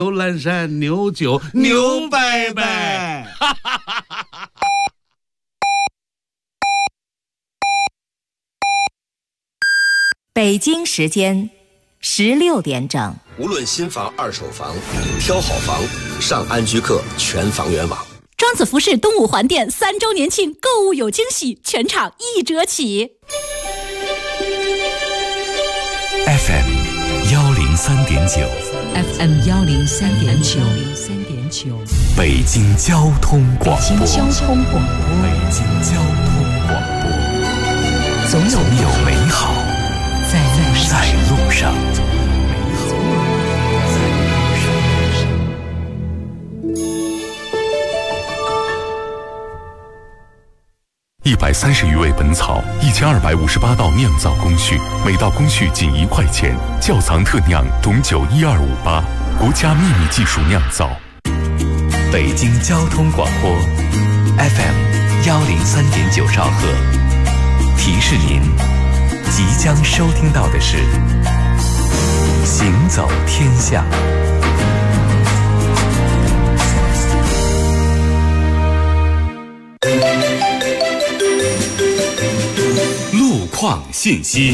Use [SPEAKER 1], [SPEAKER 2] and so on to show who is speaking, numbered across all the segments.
[SPEAKER 1] 牛栏山牛酒牛伯伯。
[SPEAKER 2] 北京时间16点整。
[SPEAKER 3] 无论新房二手房，挑好房上安居客全房源网。
[SPEAKER 4] 庄子服饰东五环店3周年庆，购物有惊喜，全场1折起。
[SPEAKER 5] FM 103.9
[SPEAKER 6] FM 103.9
[SPEAKER 5] 北京交通广播。
[SPEAKER 6] 北京交通广播。
[SPEAKER 5] 北京交通广播。总有美好在路上。130余味本草，1258道酿造工序，每道工序仅1块钱。窖藏特酿董酒1258，国家秘密技术酿造。北京交通广播 FM 103.9兆赫，提示您即将收听到的是行走天下。路况信息。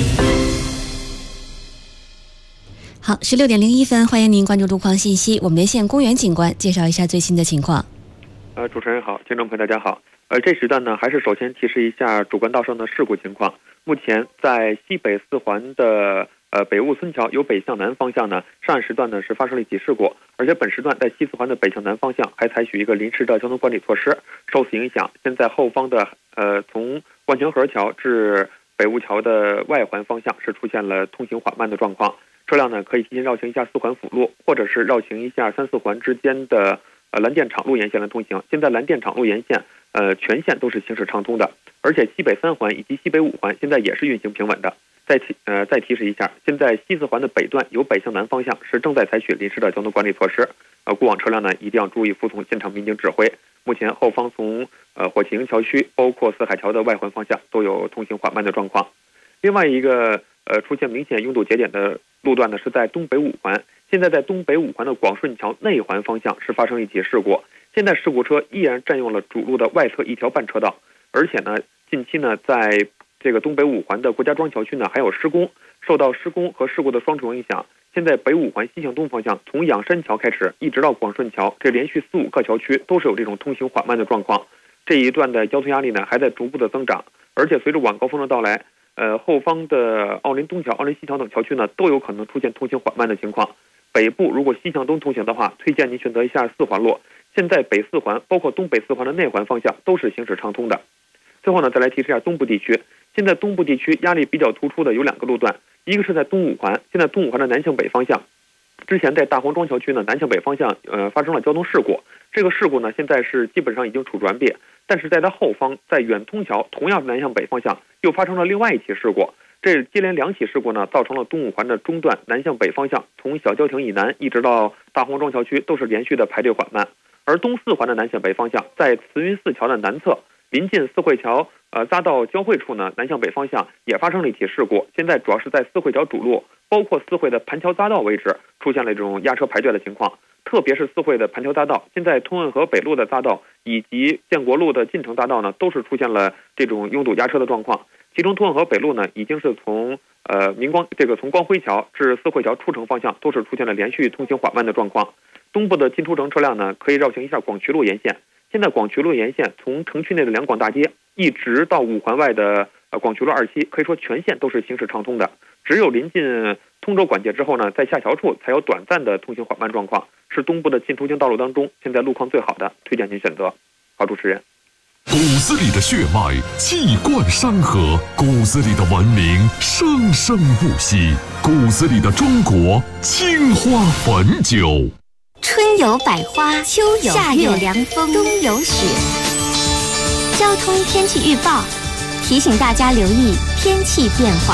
[SPEAKER 6] 好，16点01分，欢迎您关注路况信息。我们连线公园警官介绍一下最新的情况。
[SPEAKER 7] 主持人好，听众朋友大家好。这时段呢，还是首先提示一下主干道上的事故情况。目前在西北4环的北雾村桥由北向南方向呢，上一时段呢是发生了一起事故，而且本时段在西4环的北向南方向还采取一个临时的交通管理措施。受此影响，现在后方的从万泉河桥至北雾桥的外环方向是出现了通行缓慢的状况，车辆呢可以提前绕行一下4环辅路，或者是绕行一下3、4环之间的蓝电厂路沿线来通行。现在蓝电厂路沿线全线都是行驶畅通的，而且西北3环以及西北5环现在也是运行平稳的。再提示一下，现在西4环的北段由北向南方向是正在采取临时的交通管理措施，过往车辆呢一定要注意服从现场民警指挥。目前后方从火器营桥区包括四海桥的外环方向都有通行缓慢的状况。另外一个出现明显拥堵节点的路段呢是在东北5环，现在在东北5环的广顺桥内环方向是发生了一起事故，现在事故车依然占用了主路的外侧1条半车道，而且呢近期呢在这个东北5环的国家庄桥区呢还有施工，受到施工和事故的双重影响，现在北5环西向东方向从仰山桥开始一直到广顺桥，这连续4、5个桥区都是有这种通行缓慢的状况。这一段的交通压力呢还在逐步的增长，而且随着晚高峰的到来，后方的奥林东桥、奥林西桥等桥区呢都有可能出现通行缓慢的情况。北部如果西向东通行的话，推荐您选择一下4环路。现在北4环包括东北4环的内环方向都是行驶畅通的。最后呢，再来提示一下东部地区。现在东部地区压力比较突出的有2个路段，一个是在东5环，现在东5环的南向北方向，之前在大黄庄桥区呢南向北方向发生了交通事故，这个事故呢现在是基本上已经处转别，但是在它后方在远通桥同样是南向北方向又发生了另外一起事故，这接连2起事故呢造成了东5环的中段南向北方向从小交亭以南一直到大黄庄桥区都是连续的排队缓慢，而东4环的南向北方向在慈云寺桥的南侧临近四惠桥匝道交汇处呢，南向北方向也发生了一起事故。现在主要是在四惠桥主路，包括四惠的盘桥匝道位置出现了这种压车排队的情况。特别是四惠的盘桥匝道，现在通汶河北路的匝道以及建国路的进城匝道呢，都是出现了这种拥堵压车的状况。其中通汶河北路呢，已经是从从光辉桥至四惠桥出城方向都是出现了连续通行缓慢的状况。东部的进出城车辆呢，可以绕行一下广渠路沿线。现在广渠路沿线从城区内的两广大街一直到5环外的广渠路2期，可以说全线都是行驶畅通的。只有临近通州管界之后呢，在下桥处才有短暂的通行缓慢状况，是东部的进出京道路当中现在路况最好的，推荐您选择。好，主持人。
[SPEAKER 5] 骨子里的血脉气贯山河，骨子里的文明生生不息，骨子里的中国青花汾酒。
[SPEAKER 8] 春有百花，秋有夏有凉风，冬有雪。交通天气预报提醒大家留意天气变化。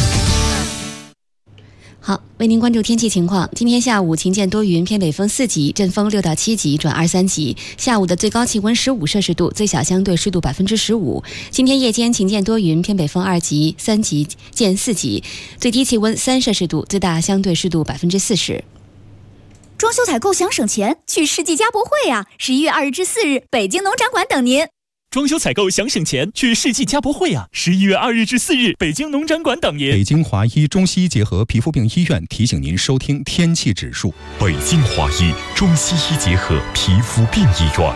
[SPEAKER 6] 好，为您关注天气情况。今天下午晴间多云，偏北风4级，阵风6到7级转2、3级。下午的最高气温15摄氏度，最小相对湿度15%。今天夜间晴间多云，偏北风2级、3级见4级，最低气温3摄氏度，最大相对湿度40%。
[SPEAKER 4] 装修采购想省钱，去世纪家博会啊！11月2日至4日，北京农展馆等您。
[SPEAKER 9] 装修采购想省钱，去世纪家博会啊！11月2日至4日，北京农展馆等您。
[SPEAKER 10] 北京华医中西医结合皮肤病医院提醒您收听天气指数。
[SPEAKER 5] 北京华医中西医结合皮肤病医院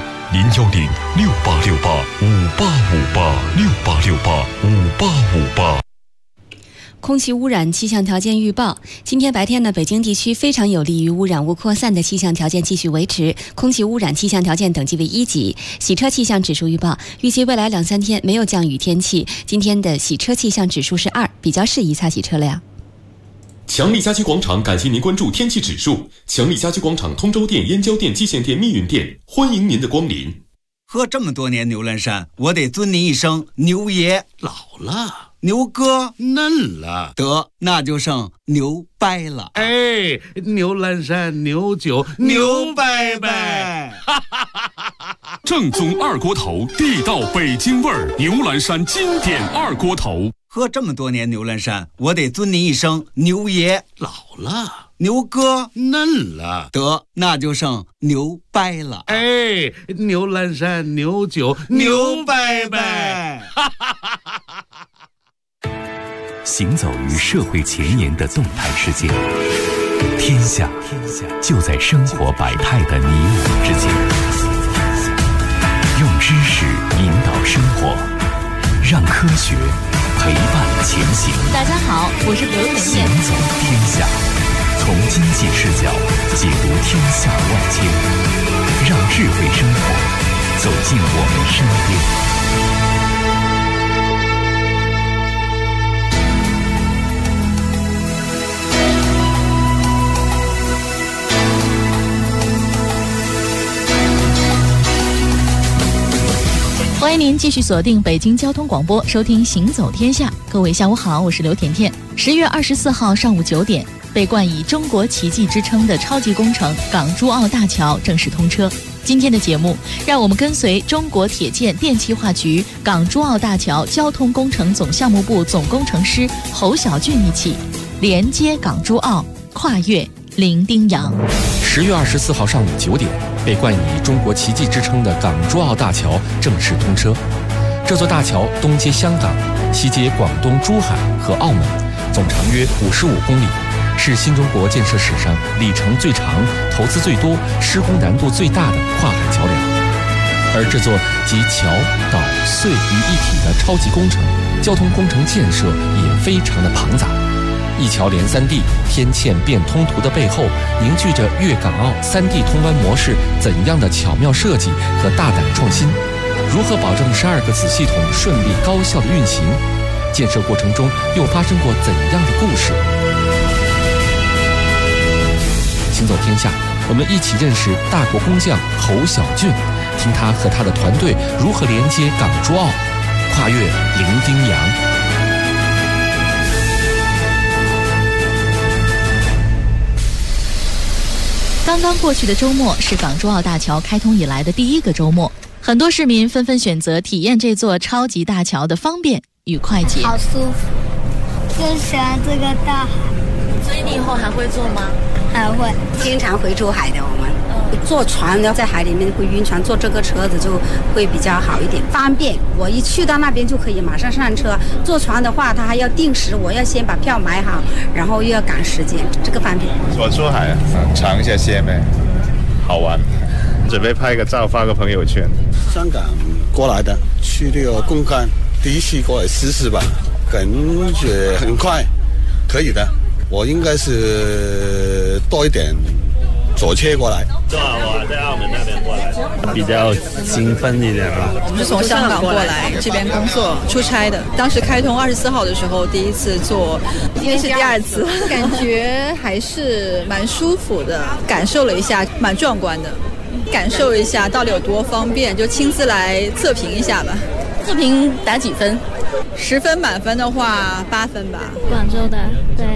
[SPEAKER 5] ，0106868585858
[SPEAKER 6] 空气污染气象条件预报：今天白天呢，北京地区非常有利于污染物扩散的气象条件继续维持，空气污染气象条件等级为1级。洗车气象指数预报：预计未来2-3天没有降雨天气，今天的洗车气象指数是2，比较适宜擦洗车辆。
[SPEAKER 5] 强力家居广场感谢您关注天气指数。强力家居广场通州店、燕郊店、蓟县店、密云店，欢迎您的光临。
[SPEAKER 1] 喝这么多年牛栏山，我得尊您一声牛爷。老了，牛哥嫩了，得那就剩牛掰了。哎，牛栏山牛酒牛掰掰。
[SPEAKER 5] 正宗二锅头，地道北京味儿，牛栏山经典二锅头。
[SPEAKER 1] 喝这么多年牛栏山，我得尊您一声牛爷。老了，牛哥嫩了，得那就剩牛掰了。哎，牛栏山牛酒牛掰掰。
[SPEAKER 5] 行走于社会前沿的动态世界，天下就在生活百态的你我之间。用知识引导生活，让科学陪伴前行。
[SPEAKER 4] 大家好，我是刘甜甜。
[SPEAKER 5] 行走天下，从经济视角解读天下万千，让智慧生活走进我们身边。
[SPEAKER 11] 欢迎您继续锁定北京交通广播，收听《行走天下》。各位下午好，我是刘甜甜。10月24号上午9点，被冠以中国奇迹之称的超级工程港珠澳大桥正式通车。今天的节目，让我们跟随中国铁建电气化局港珠澳大桥交通工程总项目部总工程师侯小俊一起连接港珠澳，跨越伶仃洋。
[SPEAKER 12] 10月24号上午9点，被冠以中国奇迹之称的港珠澳大桥正式通车。这座大桥东接香港，西接广东珠海和澳门，总长约55公里，是新中国建设史上里程最长、投资最多、施工难度最大的跨海桥梁。而这座集桥、岛、隧于一体的超级工程，交通工程建设也非常的庞杂。一桥连3地，天堑变通途的背后，凝聚着粤港澳3地通湾模式怎样的巧妙设计和大胆创新？如何保证12个子系统顺利高效的运行？建设过程中又发生过怎样的故事？行走天下，我们一起认识大国工匠侯小俊，听他和他的团队如何连接港珠澳，跨越伶仃洋。
[SPEAKER 11] 刚刚过去的周末是港珠澳大桥开通以来的第1个周末，很多市民纷纷选择体验这座超级大桥的方便与快捷。
[SPEAKER 13] 好舒服，就喜欢这个大海。
[SPEAKER 11] 所以你以后还会坐吗？
[SPEAKER 13] 还会，
[SPEAKER 14] 经常会出海的。我们坐船的，在海里面会晕船，坐这个车子就会比较好一点，方便。我一去到那边就可以马上上车。坐船的话，它还要定时，我要先把票买好，然后又要赶时间，这个方便。
[SPEAKER 15] 我出海尝一下鲜呗，好玩，准备拍个照发个朋友圈。
[SPEAKER 16] 香港过来的，去这个公干，第一次过来试试吧，感觉很快，可以的。我应该是多一点左车过来。
[SPEAKER 15] 对啊，我在澳门那边过来，
[SPEAKER 17] 比较兴奋一点吧。
[SPEAKER 18] 我们是从香港过来这边工作出差的，当时开通24号的时候第一次坐，今天是第2次，感觉还是蛮舒服的，感受了一下，蛮壮观的，感受一下到底有多方便，就亲自来测评一下吧。
[SPEAKER 11] 测评打几分？
[SPEAKER 18] 10分满分的话8分吧。
[SPEAKER 19] 广州的，对，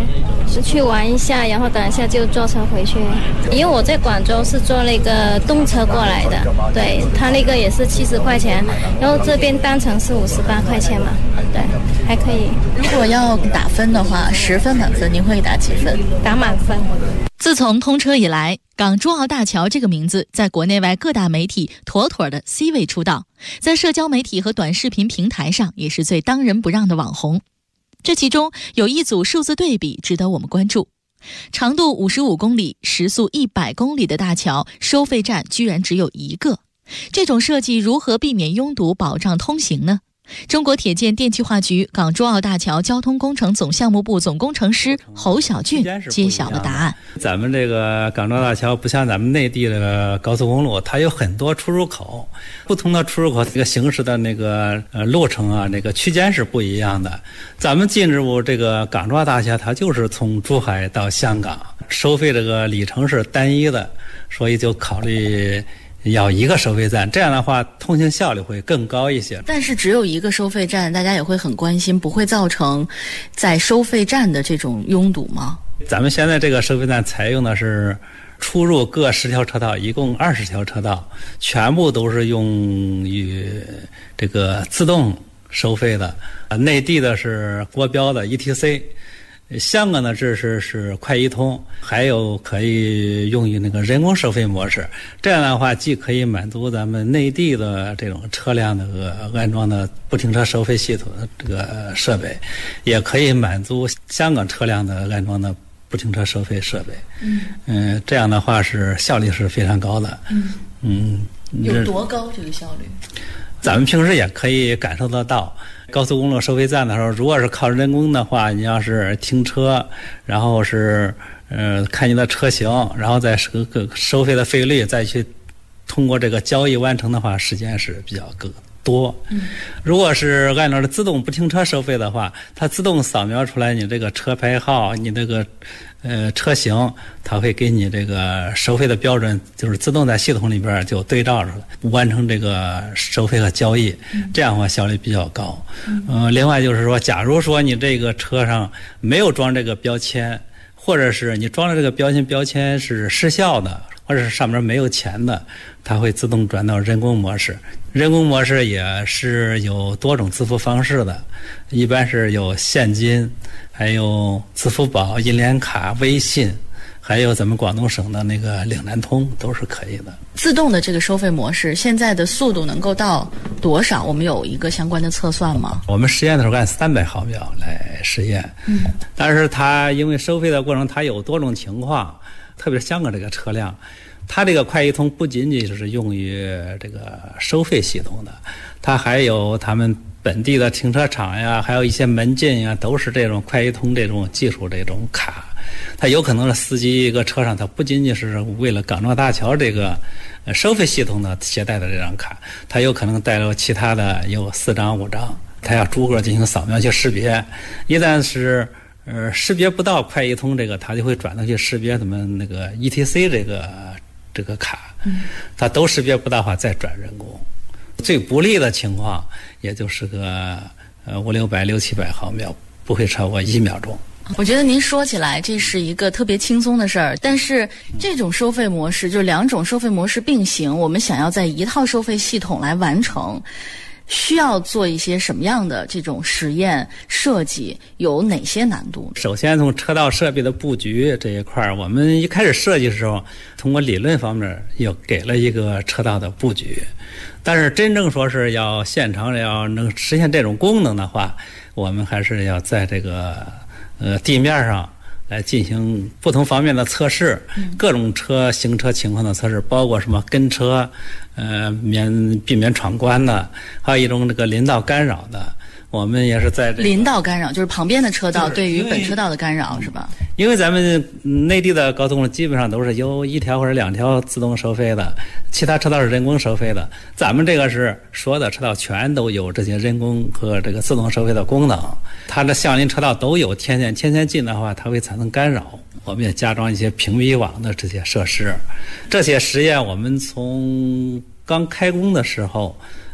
[SPEAKER 19] 是去玩一下，然后等一下就坐车回去。因为我在广州是坐那个动车过来的，对，他那个也是70块钱，然后这边单程是58块钱嘛，对，还可以。
[SPEAKER 11] 如果要打分的话，10分满分，您会打几分？
[SPEAKER 19] 打满分。
[SPEAKER 11] 自从通车以来，港珠澳大桥这个名字在国内外各大媒体妥妥的 C 位出道，在社交媒体和短视频平台上也是最当仁不让的网红。这其中有一组数字对比值得我们关注：长度55公里、时速100公里的大桥，收费站居然只有1个。这种设计如何避免拥堵，保障通行呢？中国铁建电气化局港珠澳大桥交通工程总项目部总工程师侯小俊揭晓了答案。
[SPEAKER 17] 咱们这个港珠澳大桥不像咱们内地的高速公路，它有很多出入口，不同的出入口这个行驶的那个路程啊，那个区间是不一样的。咱们进入这个港珠澳大桥，它就是从珠海到香港，收费这个里程是单一的，所以就考虑要1个收费站，这样的话通行效率会更高一些。
[SPEAKER 11] 但是只有1个收费站，大家也会很关心，不会造成在收费站的这种拥堵吗？
[SPEAKER 17] 咱们现在这个收费站采用的是出入各10条车道，一共20条车道，全部都是用于这个自动收费的。内地的是国标的 ETC，香港的这是快一通，还有可以用于那个人工收费模式。这样的话，既可以满足咱们内地的这种车辆的安装的不停车收费系统的这个设备，也可以满足香港车辆的安装的不停车收费设备。这样的话是效率是非常高的。
[SPEAKER 11] 有多高这个效率？
[SPEAKER 17] 咱们平时也可以感受得到。高速公路收费站的时候，如果是靠人工的话，你要是停车，然后是看你的车型，然后再收费的费率，再去通过这个交易完成的话，时间是比较多。如果是按照自动不停车收费的话，它自动扫描出来你这个车牌号，你这个车型，它会给你这个收费的标准，就是自动在系统里边就对照出来，完成这个收费和交易，这样的话效率比较高。另外就是说，假如说你这个车上没有装这个标签，或者是你装了这个标签是失效的，或者是上面没有钱的，它会自动转到人工模式。人工模式也是有多种支付方式的，一般是有现金，还有支付宝、银联卡、微信，还有咱们广东省的那个岭南通都是可以的。
[SPEAKER 11] 自动的这个收费模式现在的速度能够到多少？我们有一个相关的测算吗？
[SPEAKER 17] 我们实验的时候按300毫秒来实验。但是它因为收费的过程它有多种情况，特别是香港这个车辆，它这个快一通不仅仅是用于这个收费系统的，它还有他们本地的停车场呀，还有一些门禁呀，都是这种快一通这种技术这种卡。它有可能是司机一个车上，它不仅仅是为了港珠澳大桥这个收费系统的携带的这张卡，它有可能带了其他的有4张5张，它要逐个进行扫描去识别。一旦是识别不到快一通这个，它就会转到去识别咱们那个 ETC 这个卡，它都识别不到的话再转人工。最不利的情况也就是个500-600、600-700毫秒，不会超过1秒钟。
[SPEAKER 11] 我觉得您说起来这是一个特别轻松的事儿，但是这种收费模式就2种收费模式并行，我们想要在一套收费系统来完成，需要做一些什么样的这种实验设计，有哪些难度？
[SPEAKER 17] 首先从车道设备的布局这一块，我们一开始设计的时候，通过理论方面又给了一个车道的布局，但是真正说是要现场要能实现这种功能的话，我们还是要在这个地面上来进行不同方面的测试，各种车行车情况的测试，包括什么跟车避免闯关的，还有一种这个林道干扰的。我们也是在
[SPEAKER 11] 林道干扰，就是旁边的车道对于本车道的干扰，是吧？
[SPEAKER 17] 因为咱们内地的高速公路基本上都是有1条或者2条自动收费的，其他车道是人工收费的。咱们这个是所有的车道全都有这些人工和这个自动收费的功能，它的相邻车道都有天线近的话，它会产生干扰。我们也加装一些屏蔽网的这些设施。这些实验我们从刚开工的时候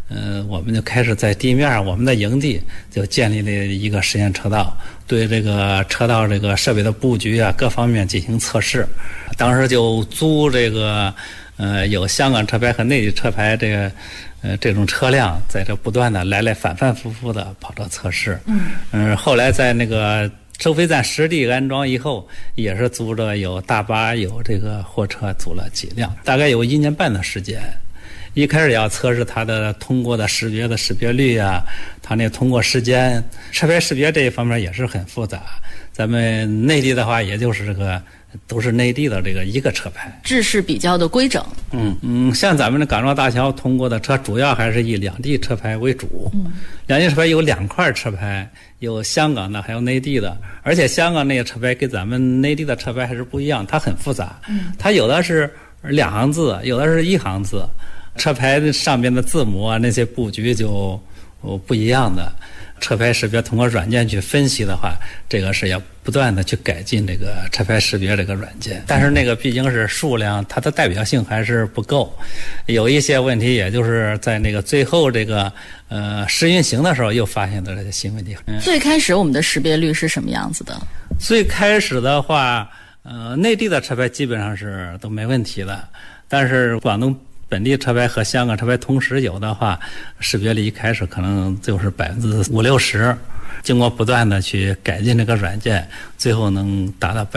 [SPEAKER 17] 我们就开始在地面我们的营地就建立了一个实验车道，对这个车道这个设备的布局啊各方面进行测试。当时就租这个有香港车牌和内地车牌这种车辆，在这不断的来反复复的跑这测试。后来在那个收费站实地安装以后，也是租着有大巴有这个货车租了几辆，大概有1年半的时间。一开始要测试它的通过的识别率啊，它那通过时间，车牌识别这一方面也是很复杂。咱们内地的话，也就是这个都是内地的这个一个车牌，
[SPEAKER 11] 制式比较的规整。
[SPEAKER 17] 像咱们的港珠澳大桥通过的车，主要还是以两地车牌为主。两地车牌有2块车牌，有香港的，还有内地的。而且香港那个车牌跟咱们内地的车牌还是不一样，它很复杂。它有的是2行字，有的是1行字。车牌上边的字母啊，那些布局就不一样的。车牌识别通过软件去分析的话，这个是要不断的去改进这个车牌识别这个软件。但是那个毕竟是数量，它的代表性还是不够，有一些问题，也就是在那个最后这个试运行的时候又发现的这些新问题。
[SPEAKER 11] 最开始我们的识别率是什么样子的？
[SPEAKER 17] 最开始的话，内地的车牌基本上是都没问题的，但是广东本地车牌和香港车牌同时有的话，识别率一开始可能就是50%-60%，经过不断的去改进这个软件，最后能达到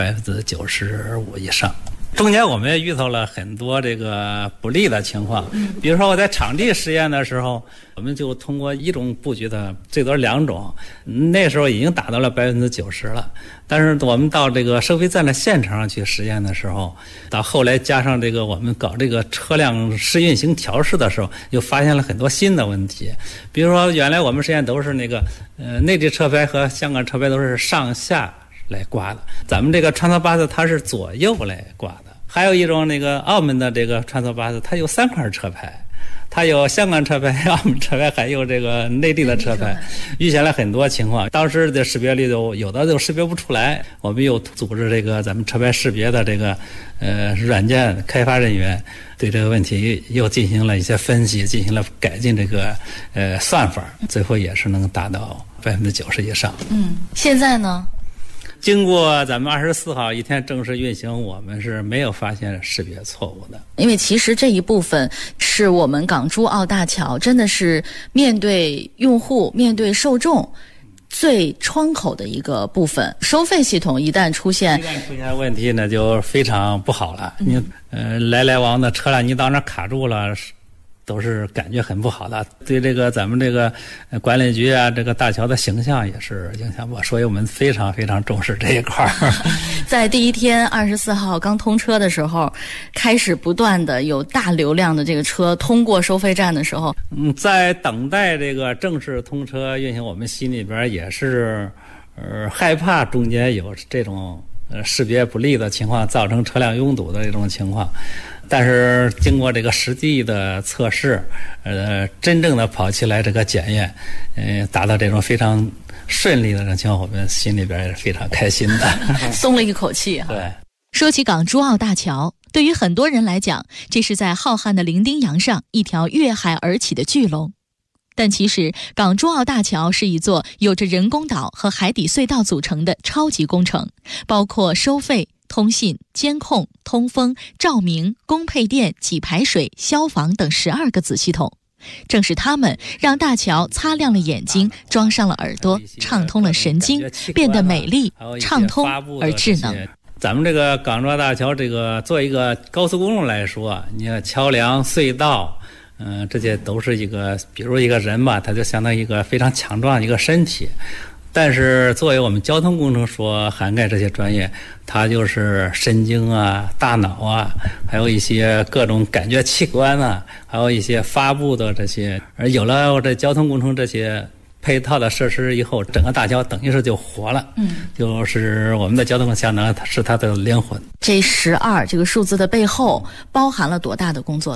[SPEAKER 17] 95%以上。中间我们也遇到了很多这个不利的情况，比如说我在场地实验的时候，我们就通过一种布局的，最多2种，那时候已经达到了90%了。但是我们到这个收费站的现场上去实验的时候，到后来加上这个我们搞这个车辆试运行调试的时候，又发现了很多新的问题。比如说原来我们实验都是那个内地车牌和香港车牌都是上下来挂的，咱们这个穿梭巴士它是左右来挂的。还有一种那个澳门的这个穿梭巴士，它有3块车牌，它有香港车牌、澳门车牌，还有这个内地的车牌，遇见了很多情况。当时的识别率有的就识别不出来，我们又组织这个咱们车牌识别的这个软件开发人员，对这个问题又进行了一些分析，进行了改进这个算法，最后也是能达到90%以上。
[SPEAKER 11] 现在呢？
[SPEAKER 17] 经过咱们24号一天正式运行，我们是没有发现识别错误的。
[SPEAKER 11] 因为其实这一部分是我们港珠澳大桥真的是面对用户、面对受众最窗口的一个部分。收费系统一旦出现
[SPEAKER 17] 问题呢，就非常不好了。你来往的车辆，你到那卡住了，都是感觉很不好的，对这个咱们这个管理局啊，这个大桥的形象也是影响不，所以我们非常非常重视这一块。
[SPEAKER 11] 在第一天24号刚通车的时候，开始不断的有大流量的这个车通过收费站的时候，
[SPEAKER 17] 在等待这个正式通车运行，我们心里边也是害怕中间有这种识别不利的情况，造成车辆拥堵的这种情况。但是经过这个实际的测试，真正的跑起来这个检验，达到这种非常顺利的这种情况，我们心里边也是非常开心的，
[SPEAKER 11] 松了一口气。
[SPEAKER 17] 对，
[SPEAKER 11] 说起港珠澳大桥，对于很多人来讲，这是在浩瀚的伶仃洋上一条越海而起的巨龙。但其实港珠澳大桥是一座有着人工岛和海底隧道组成的超级工程，包括收费、通信、监控、通风、照明、供配电、给排水、消防等12个子系统。正是它们让大桥擦亮了眼睛，装上了耳朵，畅通了神经，变得美丽、畅通而智能。
[SPEAKER 17] 咱们这个港珠澳大桥，这个做一个高速公路来说，你看桥梁、隧道，这些都是一个，比如一个人吧，他就相当于一个非常强壮的一个身体。但是作为我们交通工程所涵盖这些专业，它就是神经啊、大脑啊，还有一些各种感觉器官啊，还有一些发布的这些。而有了这交通工程这些配套的设施以后，整个大桥等于是就活了。就是我们的交通相当是它的灵魂。
[SPEAKER 11] 这12这个数字的背后包含了多大的工作量？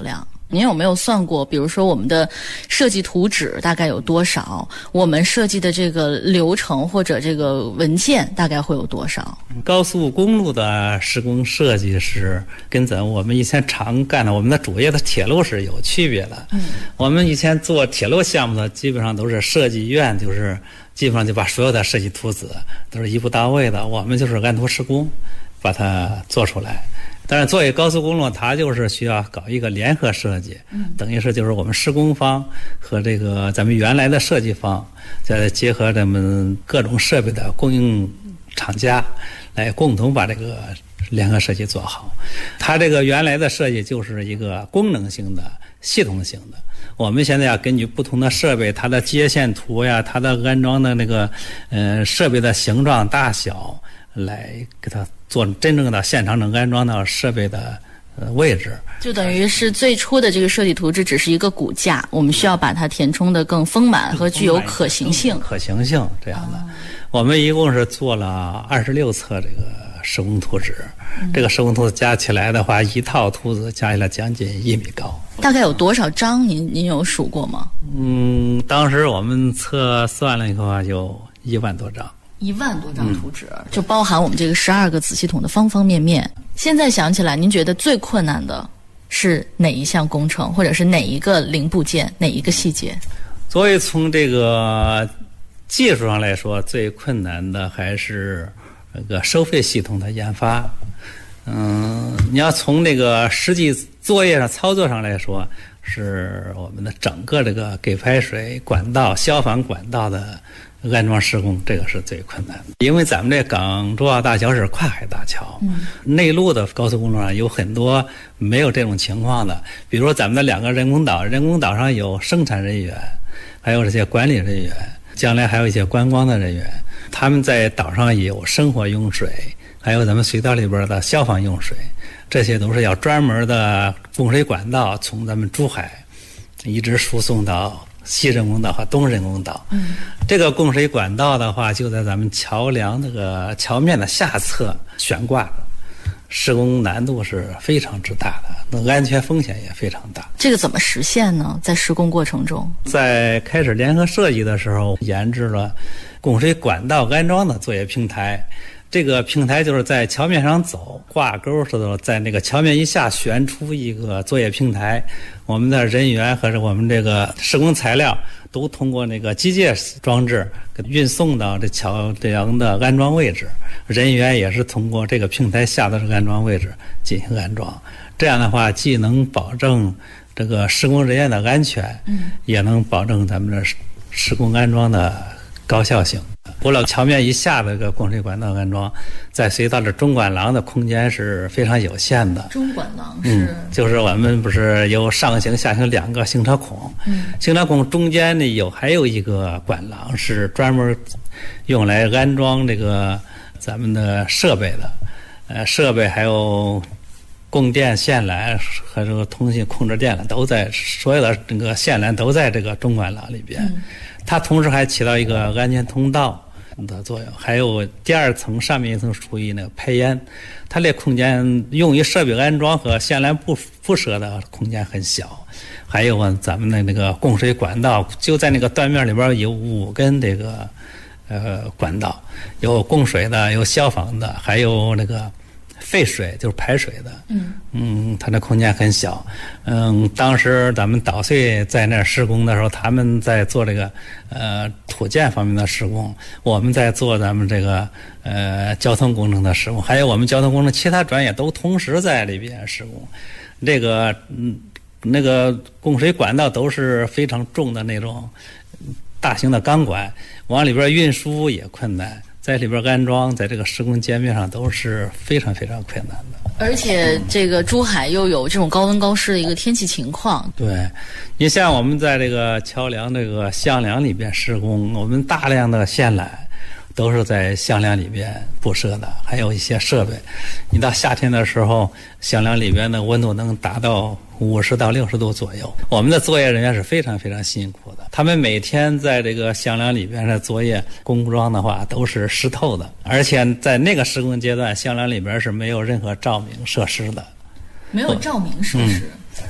[SPEAKER 11] 您有没有算过，比如说我们的设计图纸大概有多少，我们设计的这个流程或者这个文件大概会有多少？
[SPEAKER 17] 高速公路的施工设计是跟我们以前常干的我们的主业的铁路是有区别的。我们以前做铁路项目的基本上都是设计院，就是基本上就把所有的设计图纸都是一步到位的，我们就是按图施工把它做出来。但是作为高速公路，它就是需要搞一个联合设计，等于是就是我们施工方和这个咱们原来的设计方，再结合咱们各种设备的供应厂家，来共同把这个联合设计做好。它这个原来的设计就是一个功能性的、系统性的。我们现在要根据不同的设备，它的接线图呀，它的安装的那个设备的形状、大小，来给它做真正的现场能安装到设备的位置。
[SPEAKER 11] 就等于是最初的这个设计图纸只是一个骨架，我们需要把它填充的更丰满和具有可行性。
[SPEAKER 17] 可行性这样的。我们一共是做了26册这个施工图纸，这个施工图纸加起来的话，一套图纸加起来将近1米高。
[SPEAKER 11] 大概有多少张？您有数过吗？
[SPEAKER 17] 当时我们测算了以后有1万多张。
[SPEAKER 11] 1万多张图纸，就包含我们这个12个子系统的方方面面。现在想起来，您觉得最困难的是哪一项工程，或者是哪一个零部件、哪一个细节？
[SPEAKER 17] 所以从这个技术上来说，最困难的还是这个收费系统的研发。你要从那个实际作业上、操作上来说，是我们的整个这个给排水管道、消防管道的安装施工，这个是最困难的。因为咱们这港珠澳大桥是跨海大桥，内陆的高速公路上有很多没有这种情况的，比如说咱们的2个人工岛，人工岛上有生产人员，还有这些管理人员，将来还有一些观光的人员，他们在岛上有生活用水，还有咱们隧道里边的消防用水，这些都是要专门的供水管道从咱们珠海一直输送到西人工岛和东人工岛。这个供水管道的话，就在咱们桥梁这个桥面的下侧悬挂的，施工难度是非常之大的，那安全风险也非常大。
[SPEAKER 11] 这个怎么实现呢？在施工过程中，在
[SPEAKER 17] 开始联合设计的时候，研制了供水管道安装的作业平台。这个平台就是在桥面上走，挂钩似的，在那个桥面以下悬出一个作业平台。我们的人员和我们这个施工材料都通过那个机械装置运送到这桥梁的安装位置，人员也是通过这个平台下的这个安装位置进行安装。这样的话，既能保证这个施工人员的安全，也能保证咱们的施工安装的高效性。除了桥面以下的这个供水管道安装，在隧道的中管廊的空间是非常有限的。
[SPEAKER 11] 中管廊是，
[SPEAKER 17] 就是我们不是有上行下行2个行车孔，行车孔中间呢还有一个管廊是专门用来安装这个咱们的设备的，设备还有供电线缆和这个通信控制电缆都在，所有的这个线缆都在这个中管廊里边。它同时还起到一个安全通道的作用，还有第2层上面一层属于那个排烟，它这空间用于设备安装和线缆铺设的空间很小。还有咱们的那个供水管道，就在那个断面里边有5根这个管道，有供水的，有消防的，还有那个废水，就是排水的。它的空间很小。当时咱们岛隧在那儿施工的时候，他们在做这个土建方面的施工，我们在做咱们这个交通工程的施工，还有我们交通工程其他专业都同时在里边施工。这个那个供水管道都是非常重的那种大型的钢管，往里边运输也困难，在里边安装，在这个施工界面上都是非常非常困难的。
[SPEAKER 11] 而且这个珠海又有这种高温高湿的一个天气情况。
[SPEAKER 17] 对，你像我们在这个桥梁这个项梁里边施工，我们大量的线缆都是在项梁里边布设的，还有一些设备。你到夏天的时候，项梁里边的温度能达到50到60度左右。我们的作业人员是非常非常辛苦的，他们每天在这个项梁里边的作业工装的话都是湿透的，而且在那个施工阶段，项梁里边是没有任何照明设施的。
[SPEAKER 11] 没有照明设施。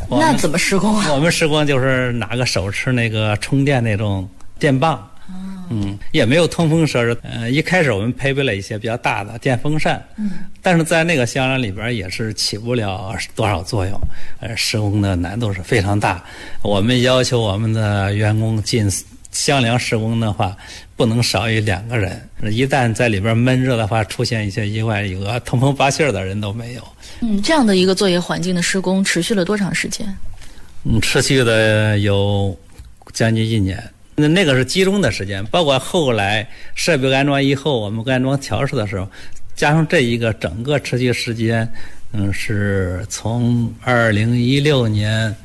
[SPEAKER 11] 那怎么施工啊？
[SPEAKER 17] 我们施工就是拿个手持那个充电那种电棒。也没有通风设施。一开始我们配备了一些比较大的电风扇，但是在那个箱里边也是起不了多少作用。施工的难度是非常大。我们要求我们的员工进箱梁施工的话，不能少于2个人。一旦在里边闷热的话，出现一些意外，一个通风报信的人都没有。
[SPEAKER 11] 这样的一个作业环境的施工持续了多长时间？
[SPEAKER 17] 持续的有将近1年。那个是集中的时间，包括后来设备安装以后，我们安装调试的时候，加上这一个整个持续时间，是从2016年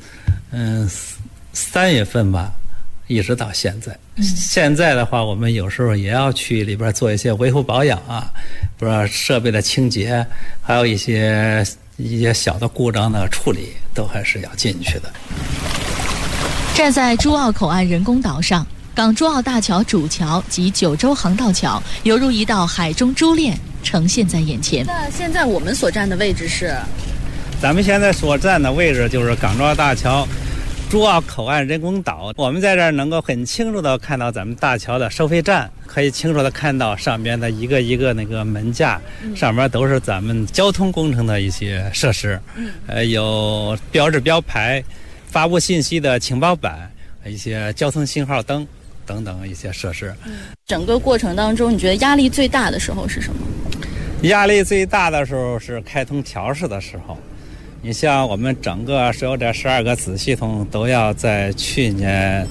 [SPEAKER 17] 3月份吧，一直到现在。现在的话，我们有时候也要去里边做一些维护保养啊，不知道设备的清洁，还有一些小的故障的处理，都还是要进去的。
[SPEAKER 11] 站在珠澳口岸人工岛上，港珠澳大桥主桥及九州航道桥犹如一道海中珠链呈现在眼前。 那现在我们所站的位置是？
[SPEAKER 17] 咱们现在所站的位置就是港珠澳大桥珠澳口岸人工岛。我们在这儿能够很清楚地看到咱们大桥的收费站，可以清楚地看到上边的一个一个那个门架，上面都是咱们交通工程的一些设施，有标志标牌、发布信息的情报板、一些交通信号灯等等一些设施。
[SPEAKER 11] 整个过程当中，你觉得压力最大的时候是什么？
[SPEAKER 17] 压力最大的时候是开通调试的时候。你像我们整个所有这12个子系统都要在去年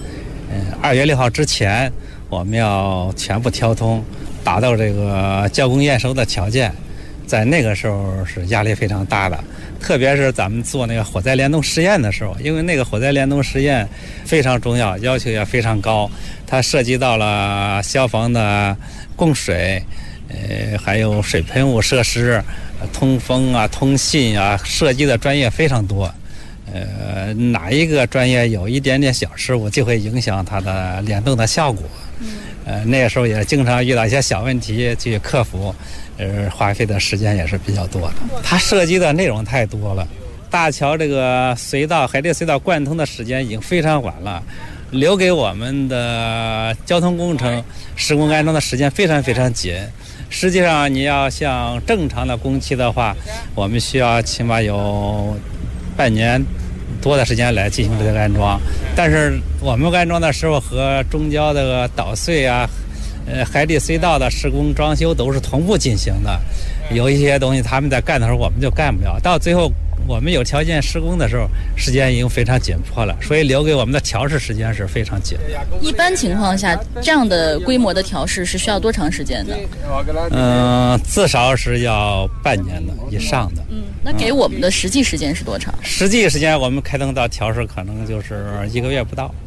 [SPEAKER 17] 2月6号之前，我们要全部调通，达到这个交工验收的条件。在那个时候是压力非常大的，特别是咱们做那个火灾联动实验的时候，因为那个火灾联动实验非常重要，要求也非常高，它涉及到了消防的供水，还有水喷雾设施、通风啊、通信啊，涉及的专业非常多。哪一个专业有一点点小失误，就会影响它的联动的效果。那个时候也经常遇到一些小问题去克服，花费的时间也是比较多的。它涉及的内容太多了。大桥这个隧道海底隧道贯通的时间已经非常晚了，留给我们的交通工程施工安装的时间非常非常紧。实际上你要像正常的工期的话，我们需要起码有半年多的时间来进行这个安装，但是我们安装的时候和中交的导隧啊、海底隧道的施工装修都是同步进行的。有一些东西他们在干的时候我们就干不了，到最后我们有条件施工的时候，时间已经非常紧迫了，所以留给我们的调试时间是非常紧的。
[SPEAKER 11] 一般情况下，这样的规模的调试是需要多长时间的？
[SPEAKER 17] 至少是要半年的以上的。
[SPEAKER 11] 那给我们的实际时间是多长？
[SPEAKER 17] 实际时间我们开通到调试可能就是1个月不到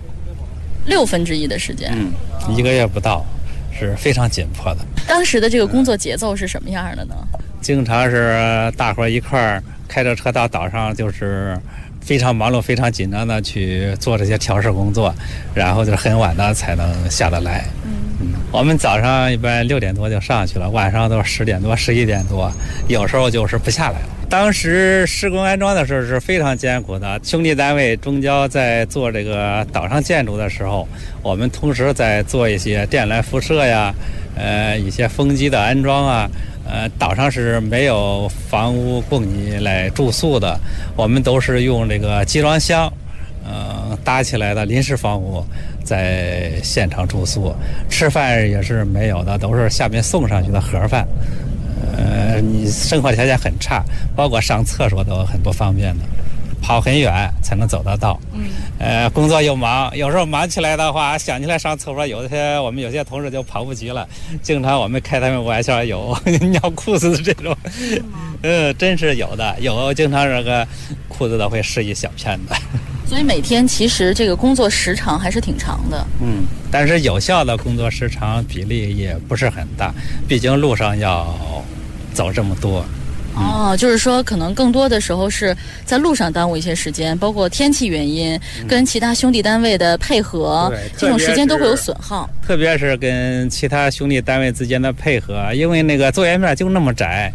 [SPEAKER 11] ，1/6的时间。
[SPEAKER 17] 1个月不到，是非常紧迫的。
[SPEAKER 11] 当时的这个工作节奏是什么样的呢？
[SPEAKER 17] 经常是大伙一块儿开着车到岛上，就是非常忙碌、非常紧张的去做这些调试工作，然后就很晚的才能下得来。我们早上一般6点多就上去了，晚上都10点多、11点多，有时候就是不下来了。当时施工安装的时候是非常艰苦的，兄弟单位中交在做这个岛上建筑的时候，我们同时在做一些电缆辐射呀，一些风机的安装啊。岛上是没有房屋供你来住宿的，我们都是用这个集装箱搭起来的临时房屋在现场住宿，吃饭也是没有的，都是下面送上去的盒饭。你生活条件很差，包括上厕所都很不方便的，跑很远才能走得到。工作又忙，有时候忙起来的话，想起来上厕所，我们有些同事就跑不及了。经常我们开他们玩笑，有尿裤子的这种，真是有的，有经常这个裤子都会湿一小片的。
[SPEAKER 11] 所以每天其实这个工作时长还是挺长的。
[SPEAKER 17] 但是有效的工作时长比例也不是很大，毕竟路上要走这么多。
[SPEAKER 11] 就是说可能更多的时候是在路上耽误一些时间，包括天气原因，跟其他兄弟单位的配合，这种时间都会有损耗。
[SPEAKER 17] 特别是跟其他兄弟单位之间的配合，因为那个作业面就那么窄，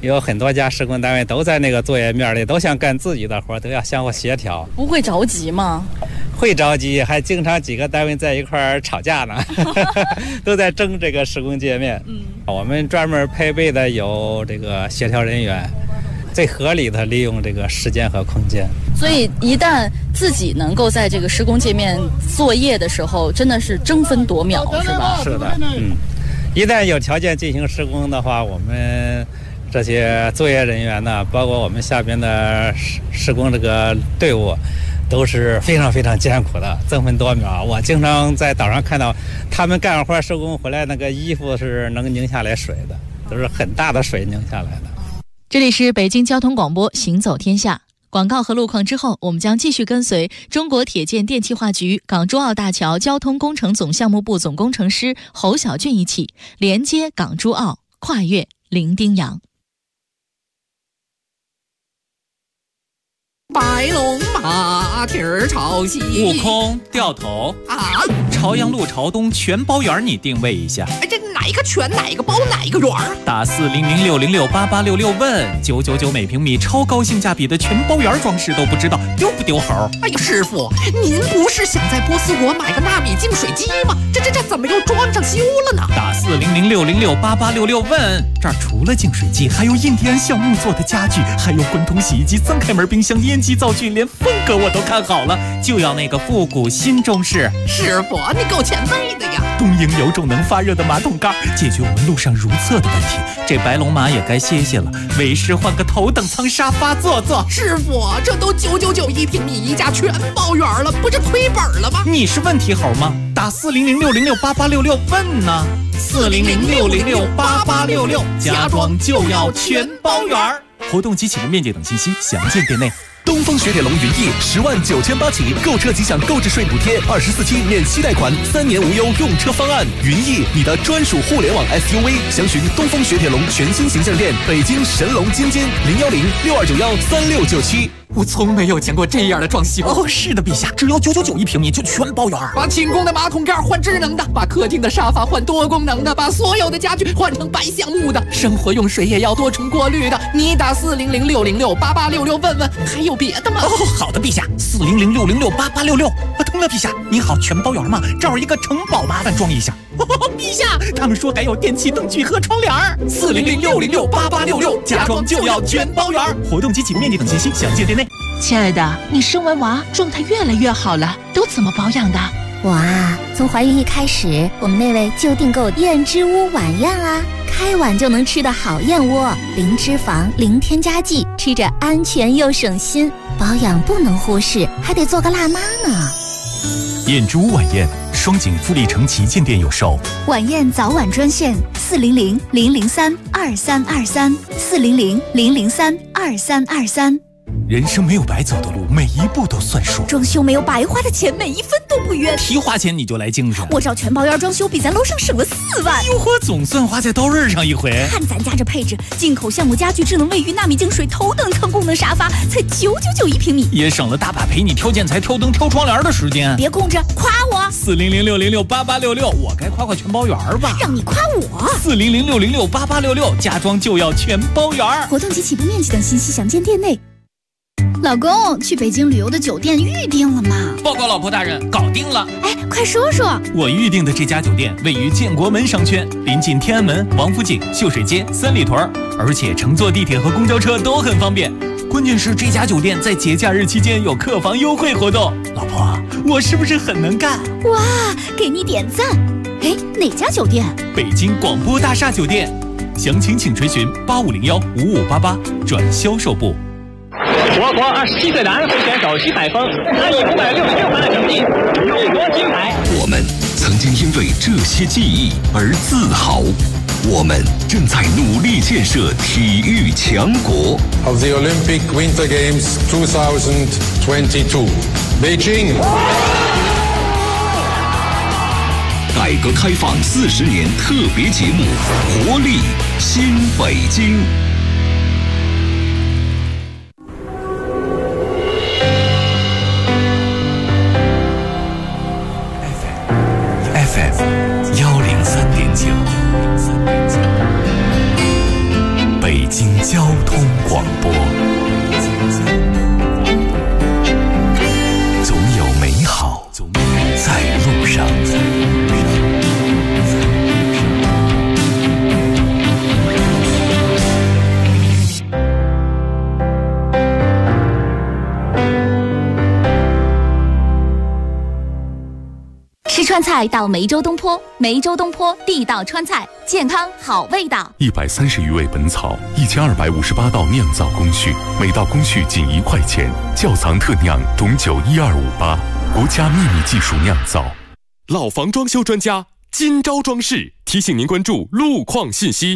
[SPEAKER 17] 有很多家施工单位都在那个作业面里，都想干自己的活，都要相互协调。
[SPEAKER 11] 不会着急吗？
[SPEAKER 17] 会着急，还经常几个单位在一块儿吵架呢，都在争这个施工界面。我们专门配备的有这个协调人员，最合理的利用这个时间和空间。
[SPEAKER 11] 所以一旦自己能够在这个施工界面作业的时候，真的是争分夺秒，是吧？
[SPEAKER 17] 是的，一旦有条件进行施工的话，我们这些作业人员呢，包括我们下边的施工这个队伍，都是非常非常艰苦的，争分夺秒。我经常在岛上看到他们干活施工回来，那个衣服是能拧下来水的，都是很大的水拧下来的。
[SPEAKER 11] 这里是北京交通广播行走天下，广告和路况之后，我们将继续跟随中国铁建电气化局港珠澳大桥交通工程总项目部总工程师侯小俊一起连接港珠澳，跨越伶仃洋。
[SPEAKER 20] 白龙马蹄儿朝西，
[SPEAKER 21] 悟空掉头
[SPEAKER 20] 啊！
[SPEAKER 21] 朝阳路朝东全包圆，你定位一下。
[SPEAKER 20] 哎，这哪个全哪个包哪个圆？
[SPEAKER 21] 打400606886问999每平米，超高性价比的全包圆装饰都不知道丢不丢猴？
[SPEAKER 20] 哎呀，师傅，您不是想在波斯国买个纳米净水机吗？这怎么又装上修了呢？
[SPEAKER 21] 打400606886问，这儿除了净水机，还有印第安橡木做的家具，还有滚筒洗衣机、3开门冰箱、烟机灶具，连风格我都看好了，就要那个复古新中式。
[SPEAKER 20] 师傅，你够前卫的呀！
[SPEAKER 21] 东营有种能发热的马桶盖，解决我们路上如厕的问题。这白龙马也该歇歇了，为师换个头等舱沙发坐坐。
[SPEAKER 20] 师傅，这都999一平米，一家全包圆了，不是亏本了吗？
[SPEAKER 21] 你是问题猴吗？打400606886问呢，400606886，家装就要全包圆。活动及启动面积等信息详见店内。
[SPEAKER 22] 东风雪铁龙云翼10万9800起，购车即享购置税补贴，24期免息贷款，3年无忧用车方案。云翼，你的专属互联网 SUV， 详询东风雪铁龙全新形象店，北京神龙津津01062913697。
[SPEAKER 20] 我从没有见过这样的装修
[SPEAKER 21] 哦！是的，陛下，只要999一平米就全包圆。
[SPEAKER 20] 把寝宫的马桶盖换智能的，把客厅的沙发换多功能的，把所有的家具换成白橡木的，生活用水也要多重过滤的。你打400606886问问，还有别的吗？
[SPEAKER 21] 哦，好的，陛下，400606886。通了，陛下，你好，全包圆吗？这儿一个城堡，麻烦装一下。陛下，他们说还有电器灯具和窗帘，400606886，家装就要全包圆。活动及启动面积等信息详见店内。
[SPEAKER 23] 亲爱的，你生完娃状态越来越好了，都怎么保养的？
[SPEAKER 8] 我啊，从怀孕一开始，我们那位就订购燕之屋晚宴啊，开碗就能吃的好燕窝，零脂肪，零添加剂，吃着安全又省心。保养不能忽视，还得做个辣妈呢。
[SPEAKER 5] 燕之屋晚宴，双井富力城旗舰店有售。
[SPEAKER 4] 晚宴早晚专线400-003-2323，400-003-2323。
[SPEAKER 5] 人生没有白走的路，每一步都算数。
[SPEAKER 4] 装修没有白花的钱，每一分都不冤。
[SPEAKER 21] 提花钱你就来精神，
[SPEAKER 4] 我找全包圆装修，比咱楼上省了4万。
[SPEAKER 21] 哟呵，总算花在刀刃上一回。
[SPEAKER 4] 看咱家这配置，进口橡木家具、智能卫浴、纳米净水、头等舱功能沙发，才999一平米，
[SPEAKER 21] 也省了大把陪你挑建材、挑灯、挑窗帘的时间。
[SPEAKER 4] 别空着，夸我
[SPEAKER 21] ！400606886，我该夸夸全包圆吧？
[SPEAKER 4] 让你夸我
[SPEAKER 21] ！400606886，家装就要全包圆。
[SPEAKER 4] 活动及起步面积等信息详见店内。老公，去北京旅游的酒店预定了吗？
[SPEAKER 21] 报告老婆大人，搞定了。
[SPEAKER 4] 哎，快说说。
[SPEAKER 21] 我预定的这家酒店位于建国门商圈，临近天安门、王府井、秀水街、三里屯，而且乘坐地铁和公交车都很方便。关键是这家酒店在节假日期间有客房优惠活动。老婆，我是不是很能干？
[SPEAKER 4] 哇，给你点赞。哎，哪家酒店？
[SPEAKER 21] 北京广播大厦酒店。详情请垂询8501-5588转销售部。
[SPEAKER 24] 我国27岁男会选手徐海峰，他以566分的成绩勇夺金牌。
[SPEAKER 3] 我们曾经因为这些记忆而自豪，我们正在努力建设体育强国。
[SPEAKER 25] Of the Olympic Winter Games 2022, Beijing。
[SPEAKER 3] 改革开放40年特别节目，活力新北京。
[SPEAKER 5] 103.9，北京交
[SPEAKER 4] 川菜到梅州东坡，梅州东坡地道川菜，健康好味道。
[SPEAKER 5] 130余味本草，1258道酿造工序，每道工序仅1块钱，窖藏特酿董酒12588，国家秘密技术酿造。
[SPEAKER 2] 老房装修专家金招装饰提醒您关注路况信息。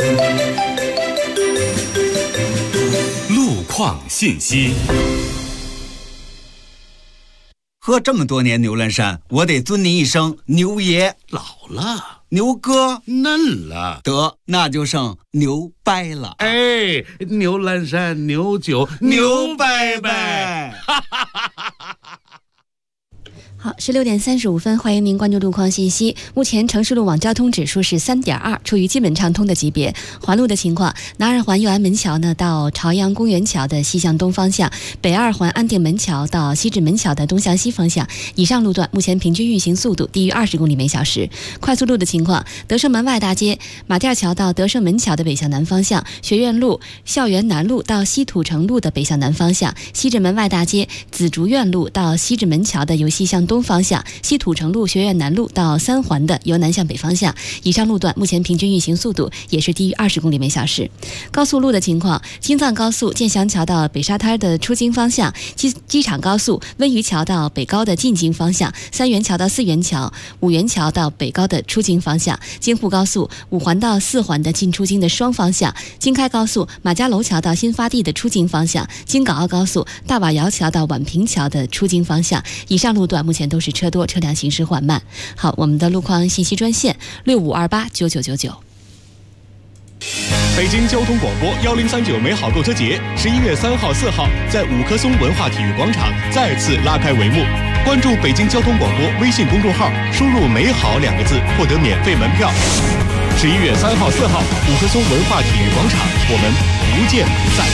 [SPEAKER 2] 路况信息。
[SPEAKER 1] 喝这么多年牛栏山，我得尊您一声牛爷。老了，牛哥嫩了，得那就剩牛掰了。
[SPEAKER 6] 哎，牛栏山牛酒牛掰掰。
[SPEAKER 7] 好，16点35分，欢迎您关注路况信息。目前城市路网交通指数是3.2，处于基本畅通的级别。环路的情况，南二环右安门桥呢到朝阳公园桥的西向东方向，北二环安定门桥到西直门桥的东向西方向，以上路段目前平均运行速度低于20公里每小时。快速路的情况，德胜门外大街马甸桥到德胜门桥的北向南方向，学院路、校园南路到西土城路的北向南方向，西直门外大街紫竹院路到西直门桥的由西向东方向，西土城路、学院南路到三环的由南向北方向。以上路段目前平均运行速度也是低于20公里每小时。高速路的情况，京藏高速建祥桥到北沙滩的出京方向，机场高速温榆桥到北高的进京方向，三元桥到四元桥、五元桥到北高的出京方向，京沪高速五环到四环的进出京的双方向，京开高速马家楼桥到新发地的出京方向，京港澳高速大瓦窑桥到宛平桥的出京方向。以上路段目前都是车多，车辆行驶缓慢。好，我们的路况信息专线65289999。
[SPEAKER 2] 北京交通广播1039美好购车节11月3号、4号在五棵松文化体育广场再次拉开帷幕。关注北京交通广播微信公众号，输入“美好”2个字，获得免费门票。11月3号、4号，五棵松文化体育广场，我们不见不散。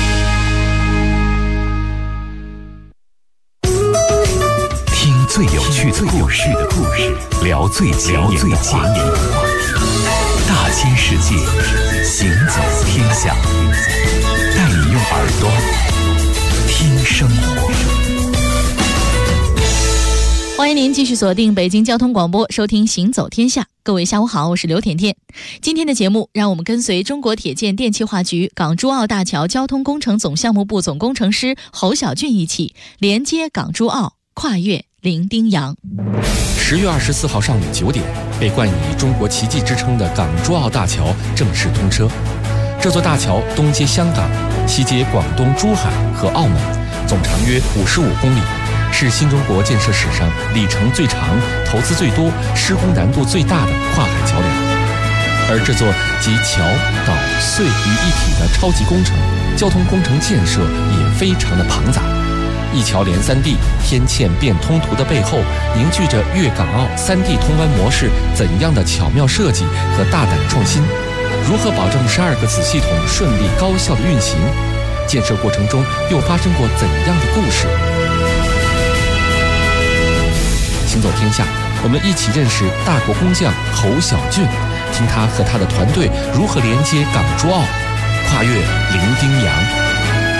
[SPEAKER 3] 听最有趣的故事，聊最前沿的话题。大千世界，行走天下，带你用耳朵听生活。
[SPEAKER 11] 欢迎您继续锁定北京交通广播，收听《行走天下》。各位下午好，我是刘甜甜。今天的节目，让我们跟随中国铁建电气化局港珠澳大桥交通工程总项目部总工程师侯小俊一起连接港珠澳，跨越伶仃洋。
[SPEAKER 12] 10月24号上午9点，被冠以中国奇迹之称的港珠澳大桥正式通车。这座大桥东接香港，西接广东珠海和澳门，总长约55公里，是新中国建设史上里程最长、投资最多、施工难度最大的跨海桥梁。而这座集桥、岛、隧于一体的超级工程，交通工程建设也非常的庞杂。一桥连3地，天堑变通途的背后，凝聚着粤港澳3地通湾模式怎样的巧妙设计和大胆创新？如何保证12个子系统顺利高效的运行？建设过程中又发生过怎样的故事？行走天下，我们一起认识大国工匠侯小俊，听他和他的团队如何连接港珠澳，跨越伶仃洋。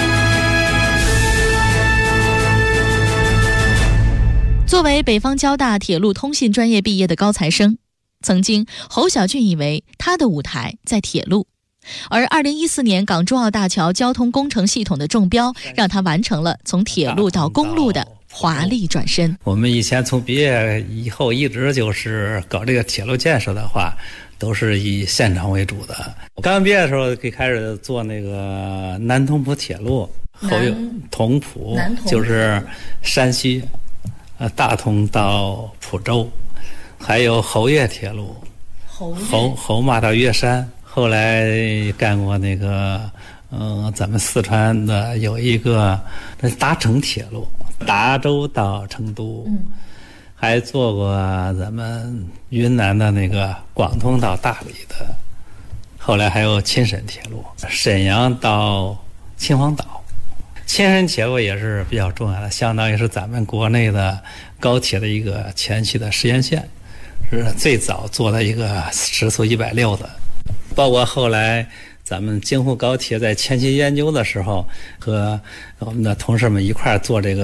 [SPEAKER 11] 作为北方交大铁路通信专业毕业的高材生，曾经侯小俊以为他的舞台在铁路，而2014年港珠澳大桥交通工程系统的中标，让他完成了从铁路到公路的华丽转身。
[SPEAKER 17] 我们以前从毕业以后一直就是搞这个铁路建设的话，都是以现场为主的。我刚毕业的时候就开始做那个南通浦铁路，后有同浦，就是山西大同到蒲州，还有侯粤铁路，侯马到岳山。后来干过那个咱们四川的有一个达成铁路，达州到成都，还做过咱们云南的那个广通到大理的，后来还有钦沈铁路，沈阳到秦皇岛。钦沈铁路也是比较重要的，相当于是咱们国内的高铁的一个前期的实验线，是最早做的一个时速160的。包括后来咱们京沪高铁在前期研究的时候，和我们的同事们一块做这个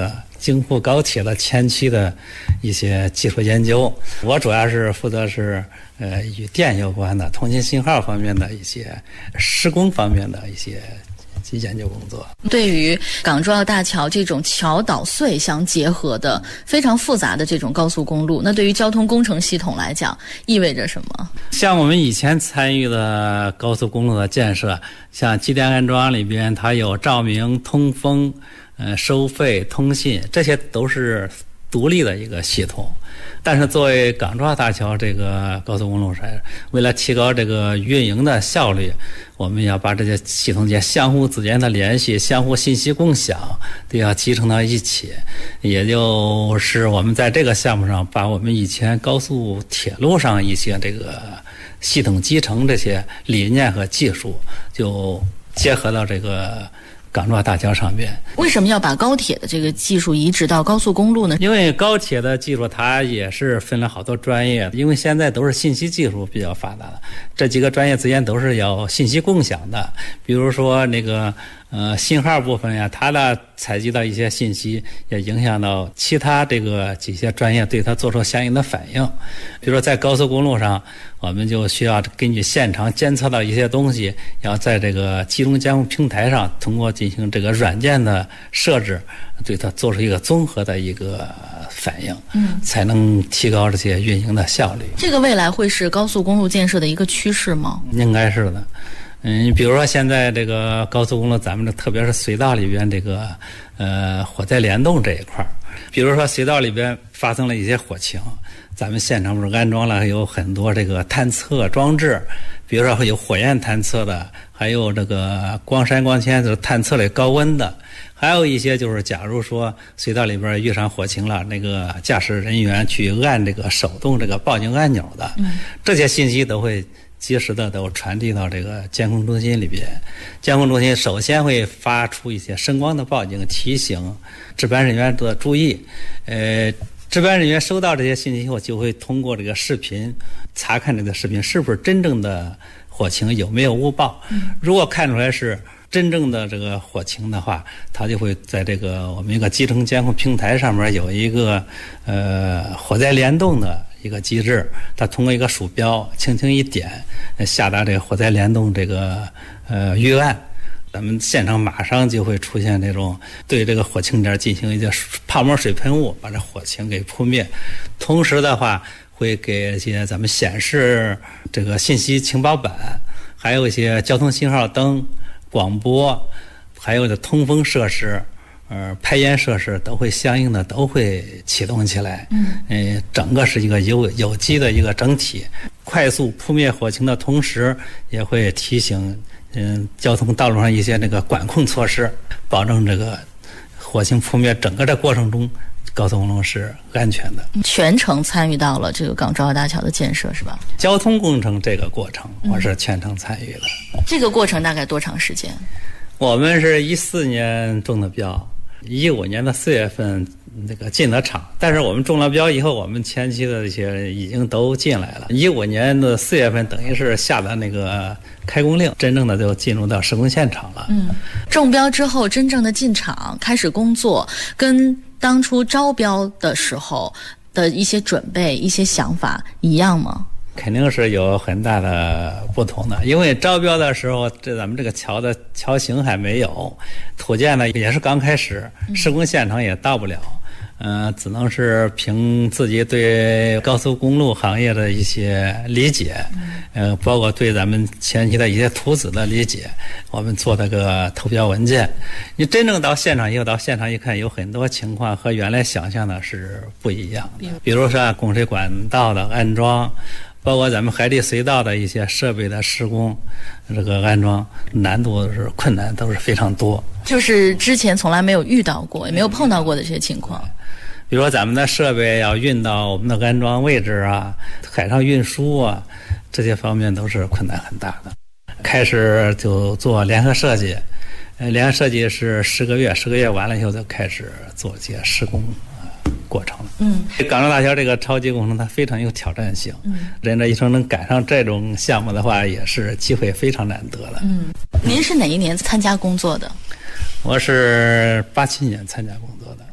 [SPEAKER 17] 京沪高铁的前期的一些技术研究。我主要是负责与电有关的通信信号方面的一些施工方面的一些研究工作。
[SPEAKER 11] 对于港珠澳大桥这种桥岛隧相结合的非常复杂的这种高速公路，那对于交通工程系统来讲意味着什么？
[SPEAKER 17] 像我们以前参与的高速公路的建设，像机电安装里边，它有照明、通风、收费、通信，这些都是独立的一个系统。但是作为港珠澳大桥这个高速公路上，为了提高这个运营的效率，我们要把这些系统间相互之间的联系、相互信息共享都要集成到一起。也就是我们在这个项目上，把我们以前高速铁路上一些这个系统集成这些理念和技术，就结合到这个港珠澳大桥上面。
[SPEAKER 11] 为什么要把高铁的这个技术移植到高速公路呢？
[SPEAKER 17] 因为高铁的技术它也是分了好多专业，因为现在都是信息技术比较发达的，这几个专业之间都是要信息共享的。比如说那个信号部分呀，它的采集到一些信息，也影响到其他这个几些专业对它做出相应的反应。比如说在高速公路上，我们就需要根据现场监测到一些东西，要在这个集中监控平台上通过进行这个软件的设置，对它做出一个综合的一个反应，才能提高这些运营的效率。
[SPEAKER 11] 这个未来会是高速公路建设的一个趋势吗？
[SPEAKER 17] 应该是的。比如说现在这个高速公路，咱们特别是隧道里边这个火灾联动这一块，比如说隧道里边发生了一些火情，咱们现场不是安装了有很多这个探测装置，比如说有火焰探测的，还有这个光栅光纤就是探测的高温的，还有一些就是假如说隧道里边遇上火情了，那个驾驶人员去按这个手动这个报警按钮的，这些信息都会及时的都传递到这个监控中心里边。监控中心首先会发出一些声光的报警，提醒值班人员的注意。值班人员收到这些信息后，就会通过这个视频查看这个视频是不是真正的火情，有没有误报。如果看出来是真正的这个火情的话，它就会在这个我们一个集成监控平台上面有一个火灾联动的一个机制，它通过一个鼠标轻轻一点，下达这个火灾联动这个预案，咱们现场马上就会出现这种对这个火情点进行一些泡沫水喷雾，把这火情给扑灭。同时的话，会给一些咱们显示这个信息情报板，还有一些交通信号灯、广播，还有的通风设施。排烟设施都会相应的都会启动起来，整个是一个有机的一个整体，快速扑灭火情的同时，也会提醒交通道路上一些这个管控措施，保证这个火情扑灭整个的过程中，高速公路是安全的。
[SPEAKER 11] 全程参与到了这个港珠澳大桥的建设是吧？
[SPEAKER 17] 交通工程这个过程我是全程参与的。
[SPEAKER 11] 这个过程大概多长时间？
[SPEAKER 17] 我们是14年中的标，15年的4月份那个进了厂，但是我们中了标以后，我们前期的这些已经都进来了。15年的4月份等于是下的那个开工令，真正的就进入到施工现场了。
[SPEAKER 11] 中标之后真正的进厂开始工作，跟当初招标的时候的一些准备、一些想法一样吗？
[SPEAKER 17] 肯定是有很大的不同的，因为招标的时候，咱们这个桥的桥型还没有，土建呢也是刚开始，施工现场也到不了，只能是凭自己对高速公路行业的一些理解，包括对咱们前期的一些图纸的理解，我们做这个投标文件。你真正到现场以后，到现场一看，有很多情况和原来想象的是不一样的，比如说供水管道的安装，包括咱们海底隧道的一些设备的施工，这个安装难度是困难都是非常多，
[SPEAKER 11] 就是之前从来没有遇到过，也没有碰到过的这些情况。
[SPEAKER 17] 比如说咱们的设备要运到我们的安装位置啊，海上运输啊，这些方面都是困难很大的。开始就做联合设计，联合设计是10个月完了以后就开始做这些施工过程了。港珠澳大桥这个超级工程它非常有挑战性，人这一生能赶上这种项目的话，也是机会非常难得的。
[SPEAKER 11] 您是哪一年参加工作的？
[SPEAKER 17] 我是87年参加工作的。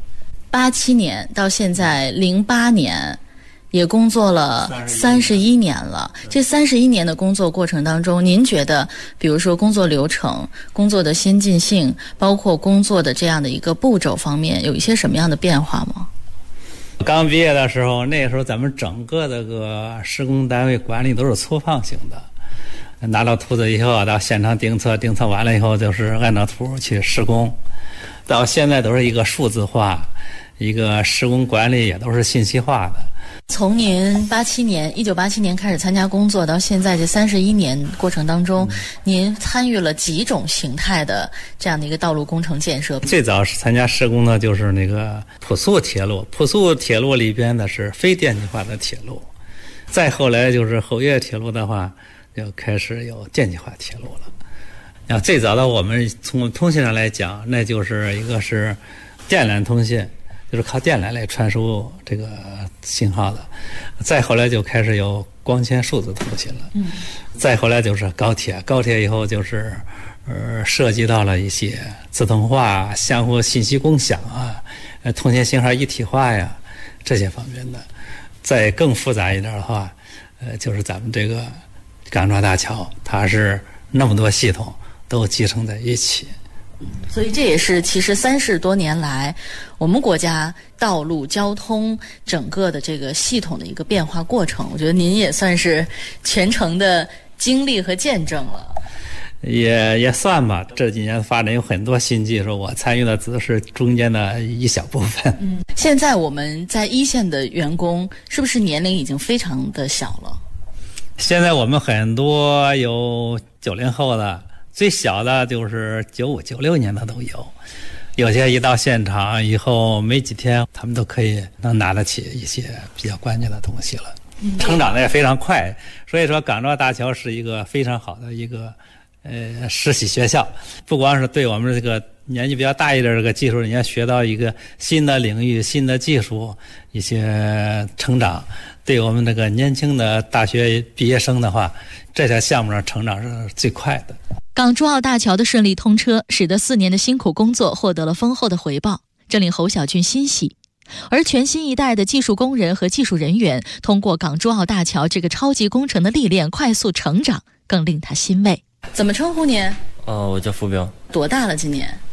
[SPEAKER 11] 87年到现在08年，也工作了31年了。这31年的工作过程当中，您觉得，比如说工作流程、工作的先进性，包括工作的这样的一个步骤方面，有一些什么样的变化吗？
[SPEAKER 17] 刚毕业的时候，那时候咱们整个这个施工单位管理都是粗放型的，拿到图纸以后到现场定测，定测完了以后就是按照图去施工。到现在都是一个数字化，一个施工管理也都是信息化的。
[SPEAKER 11] 从您1987年开始参加工作到现在这31年过程当中，您参与了几种形态的这样的一个道路工程建设？
[SPEAKER 17] 最早是参加施工的就是那个普速铁路，普速铁路里边的是非电气化的铁路，再后来就是后越铁路的话，就开始有电气化铁路了。要最早的我们从通信上来讲，那就是一个是电缆通信，就是靠电缆来传输这个信号的。再后来就开始有光纤数字通信了。再后来就是高铁，高铁以后就是涉及到了一些自动化、相互信息共享啊、通信信号一体化呀这些方面的。再更复杂一点的话，就是咱们这个港珠澳大桥，它是那么多系统都集成在一起。
[SPEAKER 11] 所以这也是其实30多年来我们国家道路交通整个的这个系统的一个变化过程，我觉得您也算是全程的经历和见证了。
[SPEAKER 17] 也算吧，这几年发展有很多新技术，我参与的只是中间的一小部分。
[SPEAKER 11] 现在我们在一线的员工是不是年龄已经非常的小了？
[SPEAKER 17] 现在我们很多有90后的，最小的就是95、96年的都有，有些一到现场以后没几天，他们都可以能拿得起一些比较关键的东西了。成长的也非常快，所以说港珠澳大桥是一个非常好的一个实习学校，不光是对我们这个年纪比较大一点这个技术人员学到一个新的领域、新的技术一些成长，对我们这个年轻的大学毕业生的话，这条项目上成长是最快的。
[SPEAKER 11] 港珠澳大桥的顺利通车，使得4年的辛苦工作获得了丰厚的回报，这令侯小俊欣喜。而全新一代的技术工人和技术人员通过港珠澳大桥这个超级工程的历练，快速成长，更令他欣慰。怎么称呼您？
[SPEAKER 9] 我叫付彪。
[SPEAKER 11] 多大了？今年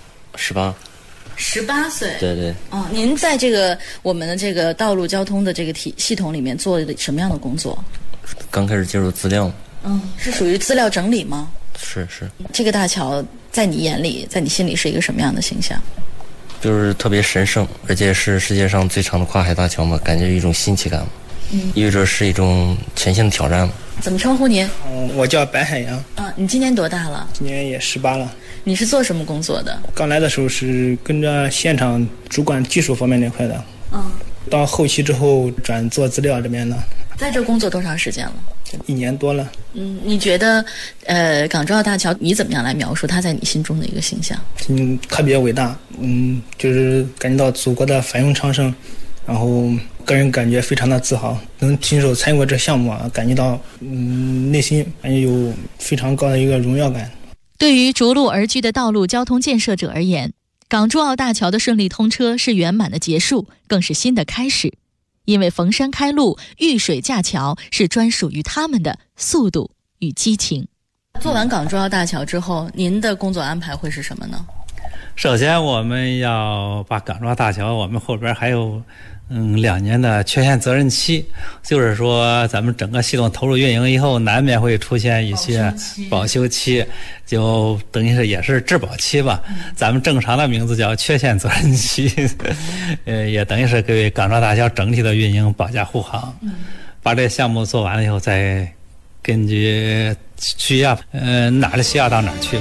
[SPEAKER 9] 18
[SPEAKER 11] 岁。
[SPEAKER 9] 对对。
[SPEAKER 11] 您在这个我们的这个道路交通的这个系统里面做的什么样的工作？
[SPEAKER 9] 刚开始接触资料。
[SPEAKER 11] 是属于资料整理吗？
[SPEAKER 9] 是。
[SPEAKER 11] 这个大桥在你眼里，在你心里是一个什么样的形象？
[SPEAKER 9] 就是特别神圣，而且是世界上最长的跨海大桥嘛，感觉有一种新奇感，意味着是一种全新的挑战。
[SPEAKER 11] 怎么称呼您？
[SPEAKER 10] 我叫白海洋。
[SPEAKER 11] 你今年多大了？
[SPEAKER 10] 今年也18了。
[SPEAKER 11] 你是做什么工作的？
[SPEAKER 10] 刚来的时候是跟着现场主管技术方面那块的。到后期之后转做资料这边的。
[SPEAKER 11] 在这工作多长时间了
[SPEAKER 10] ？1年多了。
[SPEAKER 11] 你觉得港珠澳大桥你怎么样来描述它在你心中的一个形象？
[SPEAKER 10] 特别伟大。就是感觉到祖国的繁荣昌盛，然后个人感觉非常的自豪，能亲手参与过这项目啊，感觉到内心感觉有非常高的一个荣耀感。
[SPEAKER 11] 对于逐鹿而居的道路交通建设者而言，港珠澳大桥的顺利通车是圆满的结束，更是新的开始。因为逢山开路，遇水架桥是专属于他们的速度与激情。做完港珠澳大桥之后，您的工作安排会是什么呢？
[SPEAKER 17] 首先我们要把港珠澳大桥，我们后边还有2年的缺陷责任期，就是说咱们整个系统投入运营以后，难免会出现一些保修期，就等于是也是质保期吧。咱们正常的名字叫缺陷责任期，也等于是给港珠澳大桥整体的运营保驾护航。把这个项目做完了以后，再根据需要，哪里需要到哪儿去。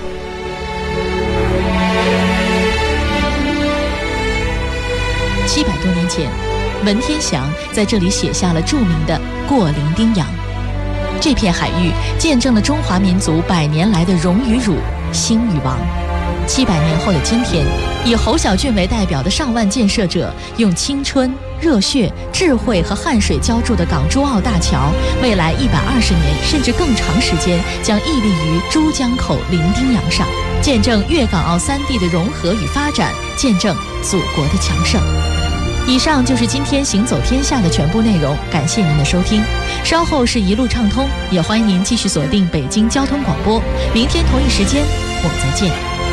[SPEAKER 11] 700多年前，文天祥在这里写下了著名的《过零丁洋》。这片海域见证了中华民族100年来的荣与辱、兴与亡。700年后的今天，以侯小俊为代表的上万建设者，用青春热血、智慧和汗水浇筑的港珠澳大桥，未来120年甚至更长时间将屹立于珠江口伶仃洋上，见证粤港澳3地的融合与发展，见证祖国的强盛。以上就是今天行走天下的全部内容，感谢您的收听。稍后是一路畅通，也欢迎您继续锁定北京交通广播。明天同一时间，我们再见。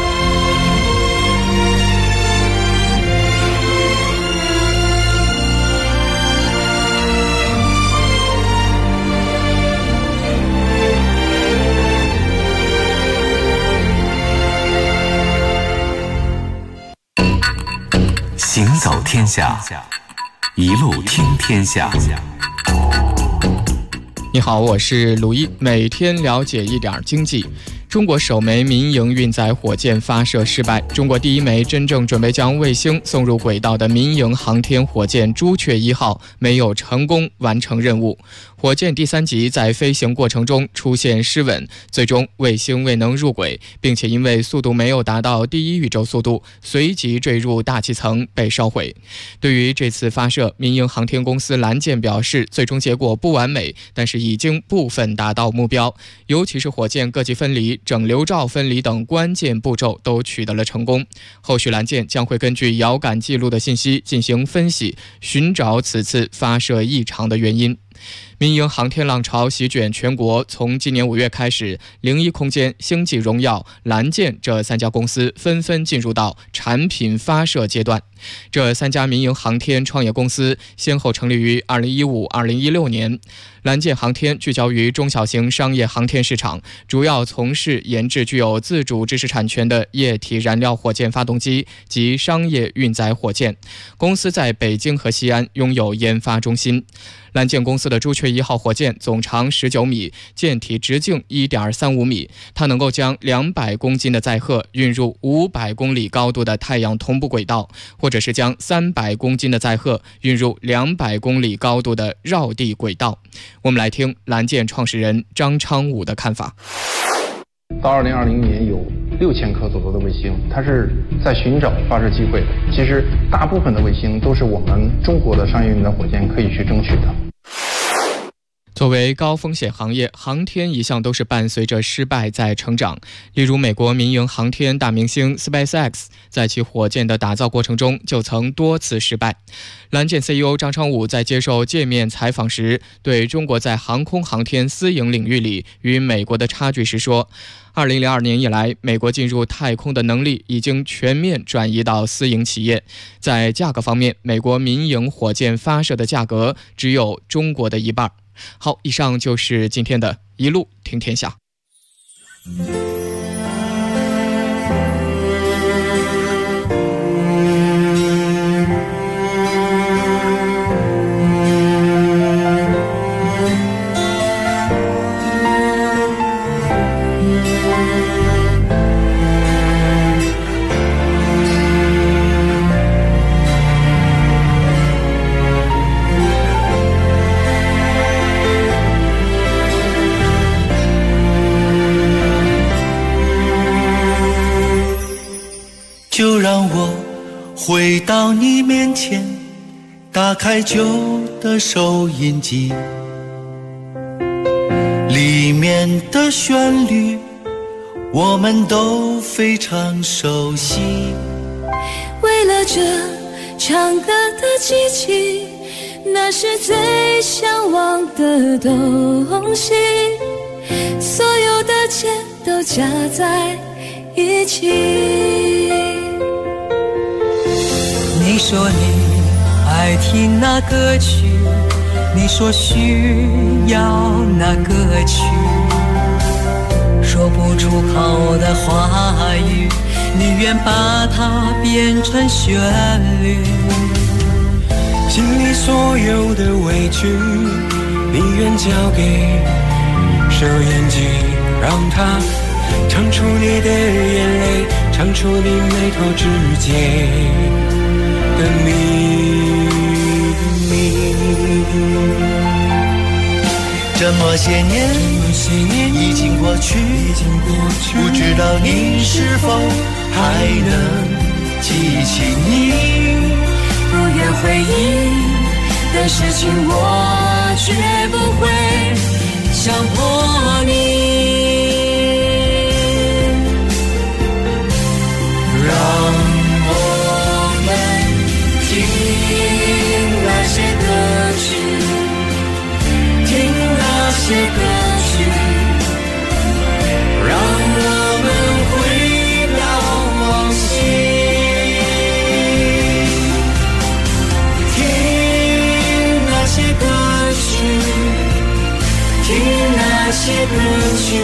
[SPEAKER 3] 行走天下，一路听天下。
[SPEAKER 13] 你好，我是鲁一，每天了解一点经济。中国首枚民营运载火箭发射失败，中国第一枚真正准备将卫星送入轨道的民营航天火箭朱雀1号没有成功完成任务。火箭第3级在飞行过程中出现失稳，最终卫星未能入轨，并且因为速度没有达到第一宇宙速度，随即坠入大气层被烧毁。对于这次发射，民营航天公司蓝箭表示，最终结果不完美，但是已经部分达到目标，尤其是火箭各级分离、整流罩分离等关键步骤都取得了成功。后续蓝箭将会根据遥感记录的信息进行分析，寻找此次发射异常的原因。民营航天浪潮席卷全国，从今年5月开始，01空间、星际荣耀、蓝箭这3家公司纷纷进入到产品发射阶段。这3家民营航天创业公司先后成立于2015、2016年。蓝箭航天聚焦于中小型商业航天市场，主要从事研制具有自主知识产权的液体燃料火箭发动机及商业运载火箭。公司在北京和西安拥有研发中心。蓝箭公司的朱雀1号火箭总长19米，舰体直径1.35米，它能够将200公斤的载荷运入500公里高度的太阳同步轨道，或者是将300公斤的载荷运入200公里高度的绕地轨道。我们来听蓝箭创始人张昌武的看法。
[SPEAKER 14] 到2020年有6000颗左右的卫星，它是在寻找发射机会的。其实大部分的卫星都是我们中国的商业运载火箭可以去争取的。
[SPEAKER 13] 作为高风险行业，航天一向都是伴随着失败在成长。例如美国民营航天大明星 SpaceX 在其火箭的打造过程中就曾多次失败。蓝箭 CEO 张昌武在接受界面采访时，对中国在航空航天私营领域里与美国的差距时说，2002年以来，美国进入太空的能力已经全面转移到私营企业。在价格方面，美国民营火箭发射的价格只有中国的1半。好，以上就是今天的一路听天下。
[SPEAKER 15] 就让我回到你面前，打开旧的收音机，里面的旋律我们都非常熟悉。
[SPEAKER 16] 为了这唱歌的机器，那是最向往的东西，所有的钱都加在一起。
[SPEAKER 15] 你说你爱听那歌曲，你说需要那歌曲，说不出口的话语，你愿把它变成旋律。心里所有的委屈，你愿交给收音机，让它唱出你的眼泪，唱出你眉头之间的秘密。这么些年已经过去，不知道你是否还能记起你，
[SPEAKER 16] 不愿回忆的事情我绝不会强迫你。让我们听那些歌曲，听那些歌曲，让我们回到往昔，听那些歌曲，听那些歌曲，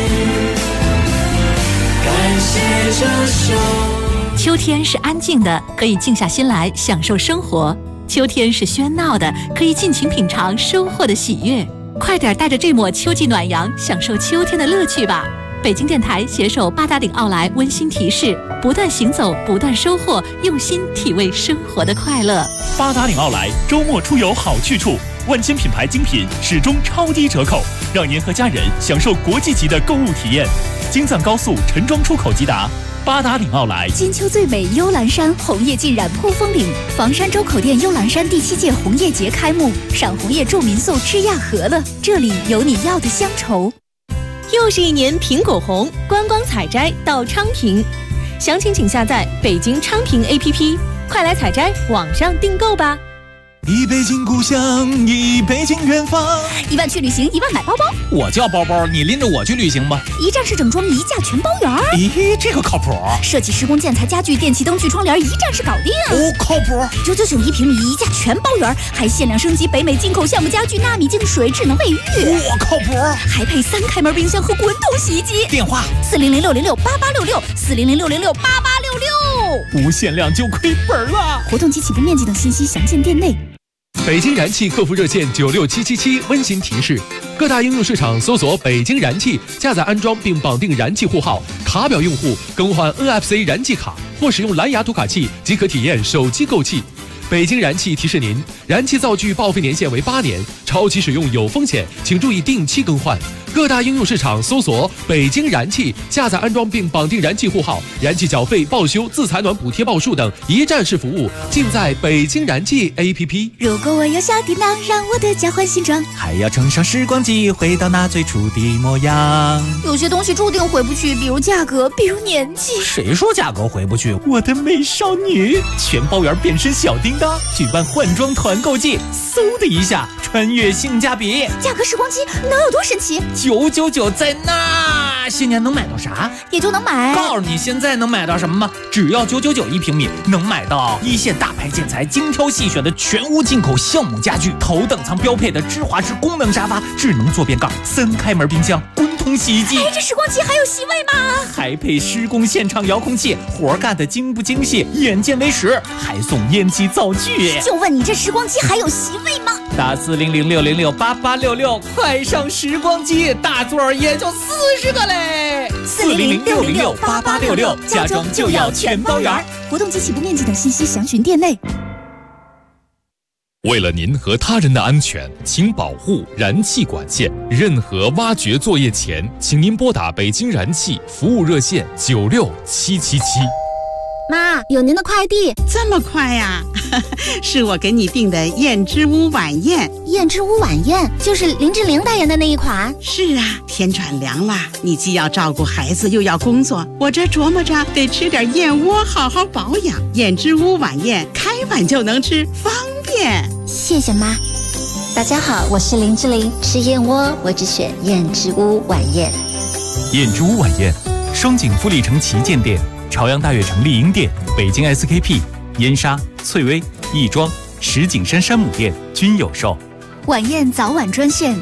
[SPEAKER 16] 感谢这首。
[SPEAKER 4] 秋天是安静的，可以静下心来享受生活；秋天是喧闹的，可以尽情品尝收获的喜悦。快点带着这抹秋季暖阳，享受秋天的乐趣吧！北京电台携手八达岭奥莱温馨提示：不断行走，不断收获，用心体味生活的快乐。
[SPEAKER 18] 八达岭奥莱周末出游好去处，万千品牌精品始终超低折扣，让您和家人享受国际级的购物体验。京藏高速陈庄出口即达。八达岭奥莱，
[SPEAKER 19] 金秋最美幽兰山，红叶浸染扑风岭。房山周口店幽兰山第7届红叶节开幕，赏红叶助民宿枝桠和了，这里有你要的乡愁。
[SPEAKER 20] 又是一年苹果红，观光采摘到昌平，详情请下载北京昌平 APP， 快来采摘，网上订购吧。
[SPEAKER 21] 一北京故乡，一北京远方。
[SPEAKER 19] 1万去旅行，1万买包包。
[SPEAKER 21] 我叫包包，你拎着我去旅行吧。
[SPEAKER 19] 一站式整装，一价全包圆。
[SPEAKER 21] 咦，这个靠谱。
[SPEAKER 19] 设计施工建材家具电气灯具窗帘，一站式搞定。
[SPEAKER 21] 哦，靠谱。
[SPEAKER 19] 9991平米，一价全包圆，还限量升级北美进口橡木家具、纳米净水、智能卫浴。
[SPEAKER 21] 我靠谱。
[SPEAKER 19] 还配3开门冰箱和滚筒洗衣机。
[SPEAKER 21] 电话
[SPEAKER 19] 400668866，400668866。
[SPEAKER 21] 不限量就亏本了。
[SPEAKER 19] 活动及起步面积等信息详见店内。
[SPEAKER 12] 北京燃气客服热线96777温馨提示：各大应用市场搜索北京燃气，下载安装并绑定燃气户号，卡表用户更换 NFC 燃气卡或使用蓝牙读卡器即可体验手机购气。北京燃气提示您，燃气灶具报废年限为8年，超期使用有风险，请注意定期更换。各大应用市场搜索北京燃气，下载安装并绑定燃气户号，燃气缴费、报修、自采暖补贴报数等一站式服务，尽在北京燃气 APP。
[SPEAKER 19] 如果我有小叮当，让我的家换新装，
[SPEAKER 21] 还要乘上时光机，回到那最初的模样。
[SPEAKER 19] 有些东西注定回不去，比如价格，比如年纪。
[SPEAKER 21] 谁说价格回不去？我的美少女，全包圆变身小叮当，举办换装团购季，嗖的一下穿越性价比。
[SPEAKER 19] 价格时光机能有多神奇
[SPEAKER 21] ？999在那，新年能买到啥？
[SPEAKER 19] 也就能买。
[SPEAKER 21] 告诉你现在能买到什么吗？只要9991平米，能买到一线大牌建材精挑细选的全屋进口橡木家具，头等舱标配的芝华士功能沙发、智能坐便盖、3开门冰箱、滚筒洗衣机。
[SPEAKER 19] 哎，这时光机还有席位吗？
[SPEAKER 21] 还配施工现场遥控器，活干的精不精细，眼见为实，还送烟机灶具。
[SPEAKER 19] 就问你这时光机还有席位吗？
[SPEAKER 21] 打400606866，快上时光机，大座也就40个嘞。
[SPEAKER 19] 400606866，
[SPEAKER 21] 家装就要全包圆。
[SPEAKER 19] 活动及起步面积等信息详询店内。
[SPEAKER 5] 为了您和他人的安全，请保护燃气管线。任何挖掘作业前，请您拨打北京燃气服务热线96777。
[SPEAKER 8] 妈，有您的快递。
[SPEAKER 22] 这么快呀？是我给你订的燕之屋晚宴。
[SPEAKER 8] 燕之屋晚宴就是林志玲代言的那一款。
[SPEAKER 22] 是啊，天转凉了，你既要照顾孩子又要工作，我这琢磨着得吃点燕窝好好保养。燕之屋晚宴开碗就能吃，方便。
[SPEAKER 8] 谢谢妈。大家好，我是林志玲，吃燕窝我只选燕之屋晚宴。
[SPEAKER 21] 燕之屋晚宴，双井富力城旗舰店、朝阳大悦城丽婴店、北京 SKP、燕莎、翠微、亦庄、石景山山姆店均有售。
[SPEAKER 19] 晚宴早晚专线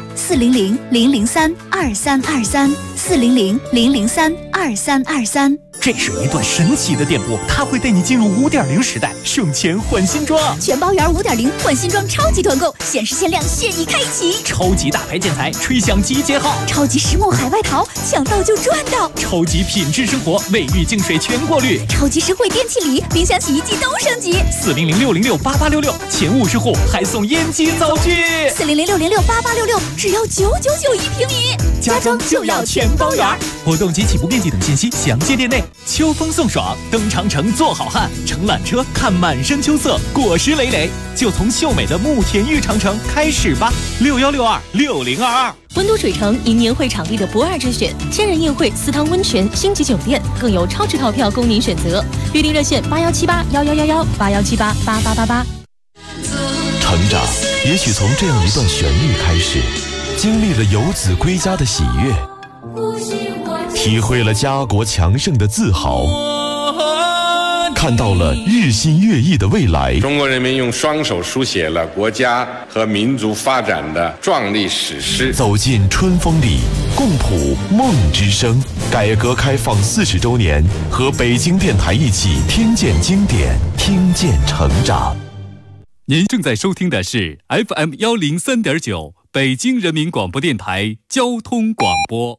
[SPEAKER 19] 400-003-2323，400-003-2323。
[SPEAKER 21] 这是一段神奇的店铺，它会带你进入5.0时代，省钱换新装。
[SPEAKER 19] 全包圆5.0换新装超级团购，限时限量现已开启。
[SPEAKER 21] 超级大牌建材，吹响集结号。
[SPEAKER 19] 超级实木海外淘，抢到就赚到。
[SPEAKER 21] 超级品质生活，卫浴净水全过滤。
[SPEAKER 19] 超级实惠电器礼，冰箱洗衣机都升级。
[SPEAKER 21] 400606866，前50户还送烟机灶具。
[SPEAKER 19] 400606866，只要999一平米。
[SPEAKER 21] 家装就要全包圆。活动及起步面积等信息详见店内。秋风送爽，登长城做好汉，乘缆车看满山秋色，果实累累，就从秀美的慕田峪长城开始吧。61626022。
[SPEAKER 20] 温都水城因年会场地的不二之选，千人宴会、私汤温泉、星级酒店，更有超值套票供您选择。预订热线8178111181788888。
[SPEAKER 3] 成长也许从这样一段旋律开始，经历了游子归家的喜悦，体会了家国强盛的自豪，看到了日新月异的未来。
[SPEAKER 1] 中国人民用双手书写了国家和民族发展的壮丽史诗。
[SPEAKER 3] 走进春风里，共谱梦之声。改革开放40周年，和北京电台一起听见经典，听见成长。
[SPEAKER 6] 您正在收听的是 FM103.9北京人民广播电台交通广播。